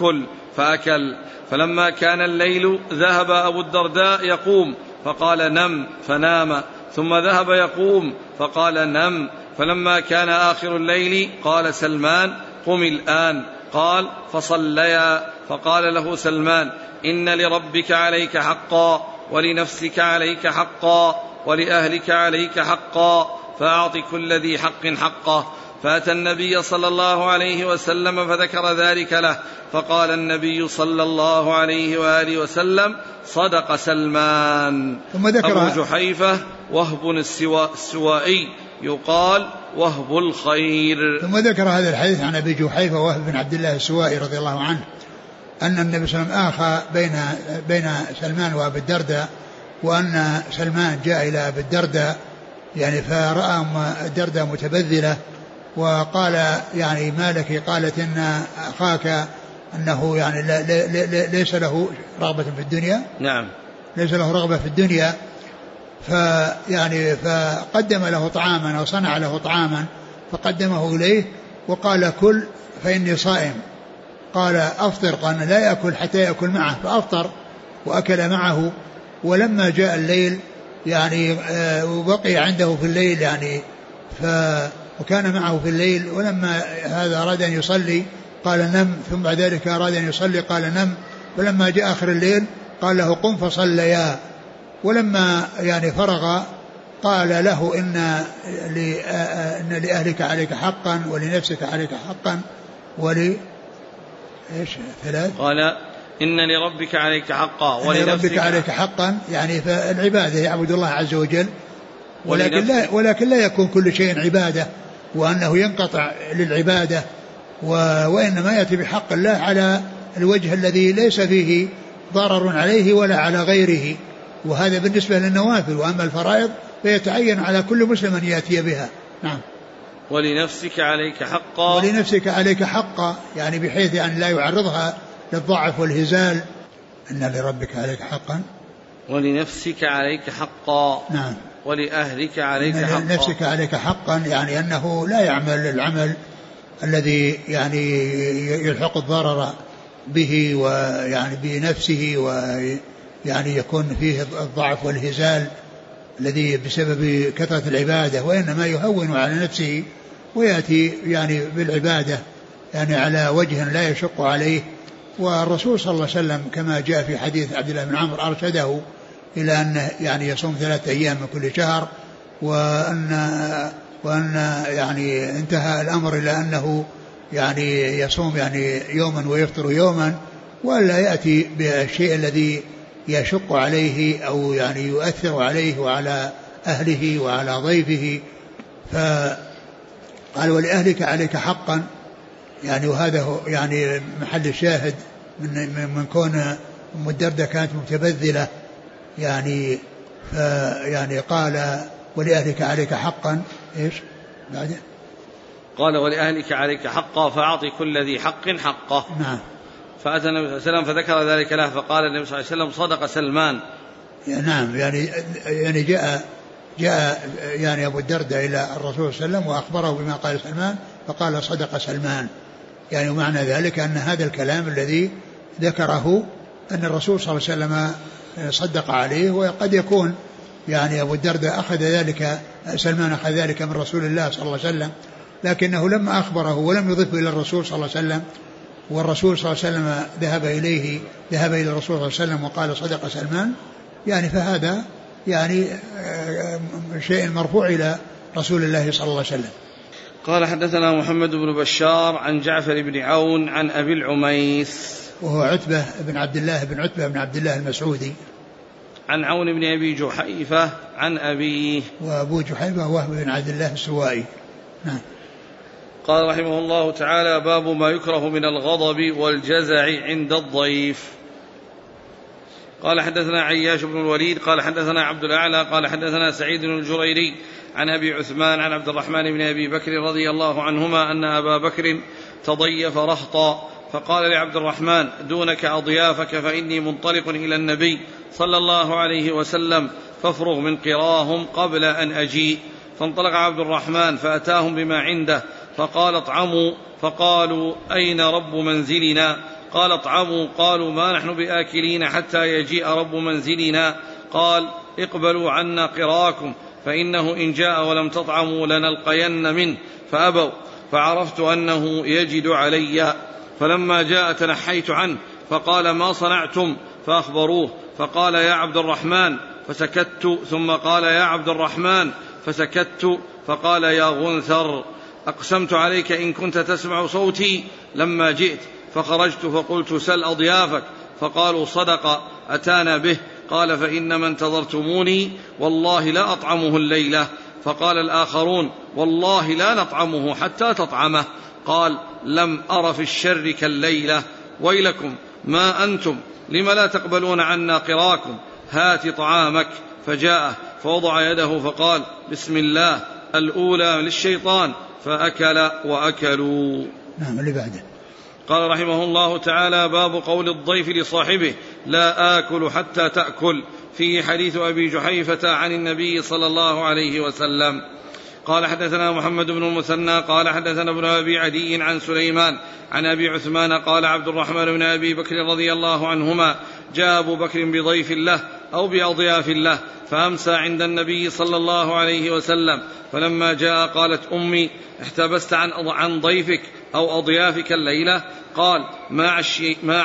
فأكل. فلما كان الليل ذهب أبو الدرداء يقوم فقال نم فنام، ثم ذهب يقوم فقال نم. فلما كان آخر الليل قال سلمان قم الآن. قال فصليا. فقال له سلمان إن لربك عليك حقا، ولنفسك عليك حقا، ولأهلك عليك حقا، فأعط كل ذي حق حقه. فأتى النبي صلى الله عليه وسلم فذكر ذلك له، فقال النبي صلى الله عليه وآله وسلم صدق سلمان. ثم ذكر أبو جحيفة وهب السوائي يقال وهب الخير. ثم ذكر هذا الحديث عن أبي جحيفة وهب بن عبد الله السوائي رضي الله عنه أن النبي صلى الله عليه وسلم آخى بين سلمان وأبي الدرداء، وأن سلمان جاء إلى أبي الدرداء يعني فرأى الدرداء متبذلة، وقال يعني ما لك؟ قالت إن أخاك أنه يعني ليس له رغبة في الدنيا. نعم، ليس له رغبة في الدنيا. فقدم له طعاما أو صنع له طعاما فقدمه إليه وقال كل فإني صائم. قال أفطر. قال لا يأكل حتى يأكل معه، فأفطر وأكل معه. ولما جاء الليل يعني وبقي عنده في الليل يعني وكان معه في الليل، ولما هذا أراد أن يصلي قال نم، ثم بعد ذلك أراد أن يصلي قال نم. فلما جاء آخر الليل قال له قم فصليا. ولما يعني فرغ قال له إن لأهلك عليك حقا، ولنفسك عليك حقا، قال إن لربك عليك حقا، ولربك عليك حقا، يعني فالعبادة يعبد الله عز وجل، ولكن لا يكون كل شيء عبادة وأنه ينقطع للعبادة، وإنما يأتي بحق الله على الوجه الذي ليس فيه ضرر عليه ولا على غيره. وهذا بالنسبة للنوافل. وأما الفرائض فيتعين على كل مسلم أن يأتي بها. نعم. ولنفسك عليك حقا. ولنفسك عليك حقا، يعني بحيث أن لا يعرضها للضعف والهزال. إن لربك عليك حقا، ولنفسك عليك حقا. نعم. ولأهلك عليك حقا. لنفسك عليك حقا، يعني أنه لا يعمل العمل الذي يعني يلحق الضرر به ويعني بنفسه، ويعني يكون فيه الضعف والهزال الذي بسبب كثرة العبادة، وإنما يهون على نفسه ويأتي يعني بالعبادة يعني على وجه لا يشق عليه. والرسول صلى الله عليه وسلم كما جاء في حديث عبد الله بن عمرو أرشده إلى أن يعني يصوم 3 أيام من كل شهر، وأن يعني انتهى الأمر إلى أنه يعني يصوم يعني يوما ويفطر يوما، ولا يأتي بالشيء الذي يشق عليه أو يعني يؤثر عليه وعلى أهله وعلى ضيفه. فقال ولأهلك عليك حقا، يعني وهذا هو يعني محل الشاهد من كون أم الدرداء كانت متبذلة يعني. يعني قال ولأهلك عليك حقا إيش بعد؟ قال ولأهلك عليك حقا فأعطي كل ذي حق حقه. نعم. فأتى النبي صلى الله عليه وسلم فذكر ذلك له، فقال النبي صلى الله عليه وسلم صدق سلمان. نعم، يعني جاء يعني أبو الدرداء إلى الرسول صلى الله عليه وسلم وأخبره بما قال سلمان، فقال صدق سلمان. يعني معنى ذلك أن هذا الكلام الذي ذكره أن الرسول صلى الله عليه وسلم صدق عليه. وقد يكون يعني أبو الدرداء أخذ ذلك، سلمان أخذ ذلك من رسول الله صلى الله عليه وسلم، لكنه لما أخبره ولم يضفه إلى الرسول صلى الله عليه وسلم، والرسول صلى الله عليه وسلم ذهب إلى الرسول صلى الله عليه وسلم وقال صدق سلمان، يعني فهذا يعني شيء مرفوع إلى رسول الله صلى الله عليه وسلم. قال حدثنا محمد بن بشار عن جعفر بن عون عن أبي العميس وهو عتبة بن عبد الله المسعودي، عن عون بن أبي جحيفة عن أبيه، وأبو جحيفة وهو بن عبد الله السوائي. نعم. قال رحمه الله تعالى باب ما يكره من الغضب والجزع عند الضيف. قال حدثنا عياش بن الوليد قال حدثنا عبد الأعلى قال حدثنا سعيد الجريري عن أبي عثمان عن عبد الرحمن بن أبي بكر رضي الله عنهما أن أبا بكر تضيف رهطا فقال لعبد الرحمن دونك أضيافك فإني منطلق إلى النبي صلى الله عليه وسلم فافرغ من قراهم قبل أن أجيء. فانطلق عبد الرحمن فأتاهم بما عنده فقال اطعموا، فقالوا أين رب منزلنا؟ قال اطعموا. قالوا ما نحن بآكلين حتى يجيء رب منزلنا. قال اقبلوا عنا قراءكم فإنه إن جاء ولم تطعموا لنلقين منه. فأبوا، فعرفت أنه يجد علي، فلما جاء تنحيت عنه، فقال ما صنعتم؟ فأخبروه، فقال يا عبد الرحمن، فسكت، ثم قال يا عبد الرحمن، فسكت، فقال يا غنثر أقسمت عليك إن كنت تسمع صوتي لما جئت. فخرجت فقلت سل أضيافك، فقالوا صدق أتانا به. قال فإنما انتظرتموني والله لا أطعمه الليلة. فقال الآخرون والله لا نطعمه حتى تطعمه. قال لم أر في الشر كالليلة. ويلكم ما أنتم لم لا تقبلون عنا قراكم؟ هات طعامك. فجاءه فوضع يده فقال بسم الله، الأولى للشيطان، فأكل وأكلوا. نعم. اللي بعده. قال رحمه الله تعالى باب قول الضيف لصاحبه لا آكل حتى تأكل، فيه حديث أبي جحيفة عن النبي صلى الله عليه وسلم. قال حدثنا محمد بن المثنى قال حدثنا ابن أبي عدي عن سليمان عن أبي عثمان قال عبد الرحمن بن أبي بكر رضي الله عنهما جاء أبو بكر بضيف له أو بأضياف له فأمسى عند النبي صلى الله عليه وسلم، فلما جاء قالت أمي احتبست عن ضيفك أو أضيافك الليلة؟ قال ما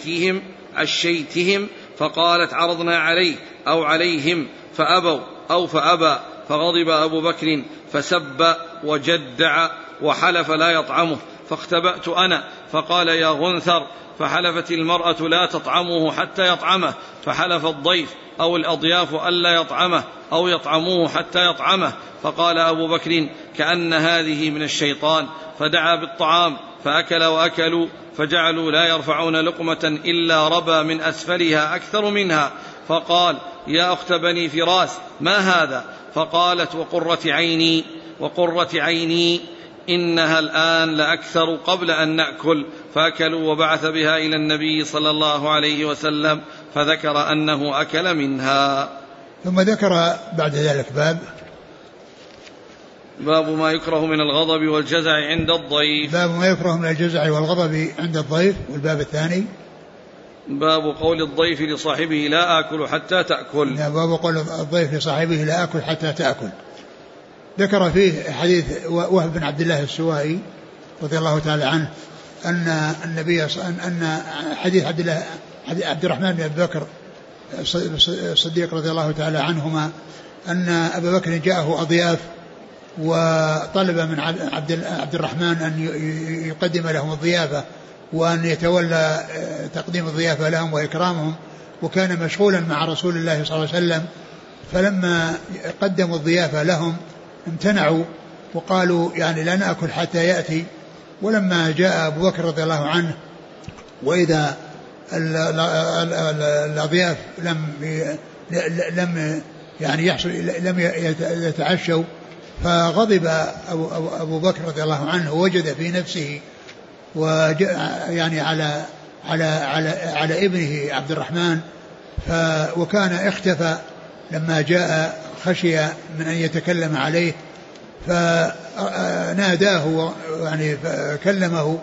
عشيتهم؟ فقالت عرضنا عليه أو عليهم فأبوا أو فأبى، فغضب أبو بكر فسب وجدع وحلف لا يطعمه، فاختبأت أنا فقال يا غنثر، فحلفت المرأة لا تطعمه حتى يطعمه، فحلف الضيف أو الأضياف ألا يطعمه أو يطعموه حتى يطعمه، فقال أبو بكر كأن هذه من الشيطان، فدعا بالطعام فأكل وأكلوا، فجعلوا لا يرفعون لقمة إلا ربى من أسفلها أكثر منها، فقال يا أخت بني فراس ما هذا؟ فقالت وقرة عيني إنها الآن لأكثر قبل أن نأكل، فأكلوا وبعث بها إلى النبي صلى الله عليه وسلم فذكر أنه أكل منها. ثم ذكر بعد ذلك باب ما يكره من الغضب والجزع عند الضيف. باب ما يكره من الجزع والغضب عند الضيف. والباب الثاني باب قول الضيف لصاحبه لا آكل حتى تأكل. باب قول الضيف لصاحبه لا آكل حتى تأكل. ذكر فيه حديث وهب بن عبد الله السوائي رضي الله تعالى عنه أن النبي أن حديث عبد الرحمن بن أبي بكر الصديق رضي الله تعالى عنهما أن أبا بكر جاءه أضياف وطلب من عبد الرحمن أن يقدم لهم الضيافة وأن يتولى تقديم الضيافة لهم وإكرامهم، وكان مشغولا مع رسول الله صلى الله عليه وسلم، فلما قدموا الضيافة لهم امتنعوا وقالوا يعني لا نأكل حتى يأتي. ولما جاء أبو بكر رضي الله عنه وإذا الأضياف لم يتعشوا، فغضب أبو بكر رضي الله عنه ووجد في نفسه يعني على ابنه عبد الرحمن، وكان اختفى لما جاء، خشي من أن يتكلم عليه، فناداه يعني فكلمه،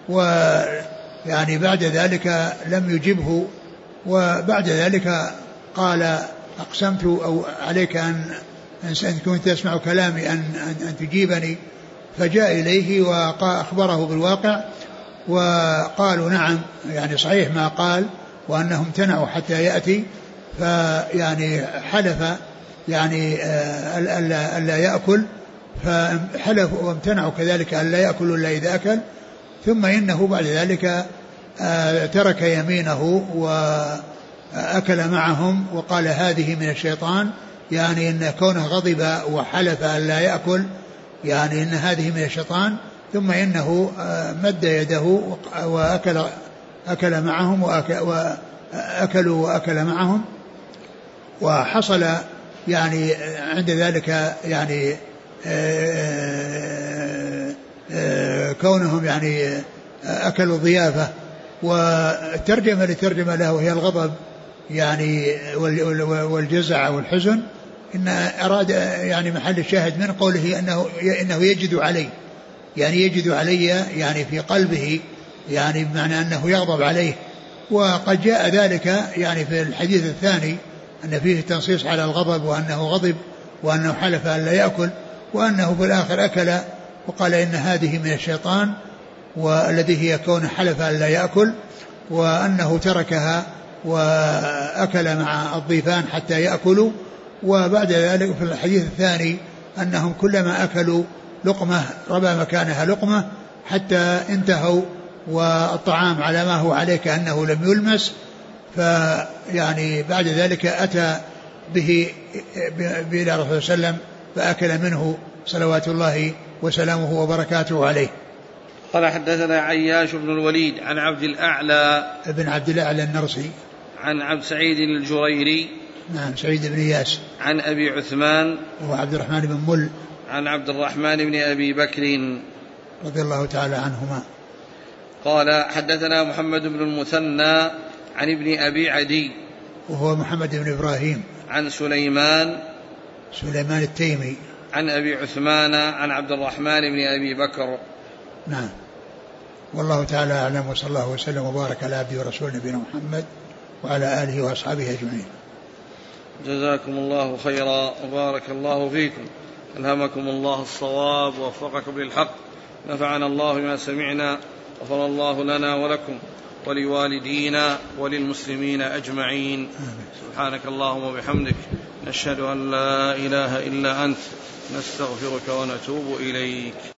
ويعني بعد ذلك لم يجبه، وبعد ذلك قال أقسمت أو عليك أن كنت تسمع كلامي أن تجيبني. فجاء إليه وأخبره بالواقع، وقالوا نعم يعني صحيح ما قال وأنهم امتنعوا حتى يأتي، فيعني حلف يعني ألا يأكل، فحلف وامتنعوا كذلك ألا يأكل إلا إذا أكل. ثم إنه بعد ذلك ترك يمينه وأكل معهم وقال هذه من الشيطان، يعني إن كونه غضب وحلف ألا يأكل يعني إن هذه من الشيطان. ثم إنه مد يده وأكل معهم وأكلوا وأكل معهم، وحصل يعني عند ذلك يعني كونهم يعني أكلوا ضيافة. والترجمة لترجمة له وهي الغضب يعني والجزع والحزن، إن أراد يعني محل الشاهد من قوله إنه يجد علي، يعني يجد علي يعني في قلبه يعني بمعنى أنه يغضب عليه. وقد جاء ذلك يعني في الحديث الثاني أن فيه تنصيص على الغضب، وأنه غضب وأنه حلف أن لا يأكل، وأنه في الآخر أكل وقال إن هذه من الشيطان، والذي هي كون حلف أن لا يأكل، وأنه تركها وأكل مع الضيفان حتى يأكلوا. وبعد ذلك في الحديث الثاني أنهم كلما أكلوا لقمة ربى مكانها لقمة حتى انتهوا والطعام على ما هو عليه كأنه لم يلمس. فيعني بعد ذلك أتى به إلى رسول الله صلى الله عليه وسلم فأكل منه صلوات الله وسلامه وبركاته عليه. قال حدثنا عياش بن الوليد عن عبد الأعلى ابن عبد الأعلى النرسي عن عبد سعيد الجريري نعم سعيد بن إياس عن أبي عثمان وعبد الرحمن بن مل عن عبد الرحمن بن أبي بكر رضي الله تعالى عنهما. قال حدثنا محمد بن المثنى عن ابن أبي عدي وهو محمد بن إبراهيم عن سليمان التيمي عن أبي عثمان عن عبد الرحمن بن أبي بكر. نعم. والله تعالى أعلم، وصلى الله وسلم وبارك على عبده ورسوله نبينا محمد وعلى آله وأصحابه أجمعين. جزاكم الله خيرا وبارك الله فيكم، ألهمكم الله الصواب ووفقكم للحق، نفعنا الله بما سمعنا، غفر الله لنا ولكم ولوالدينا وللمسلمين أجمعين. سبحانك اللهم وبحمدك، نشهد أن لا إله إلا أنت، نستغفرك ونتوب إليك.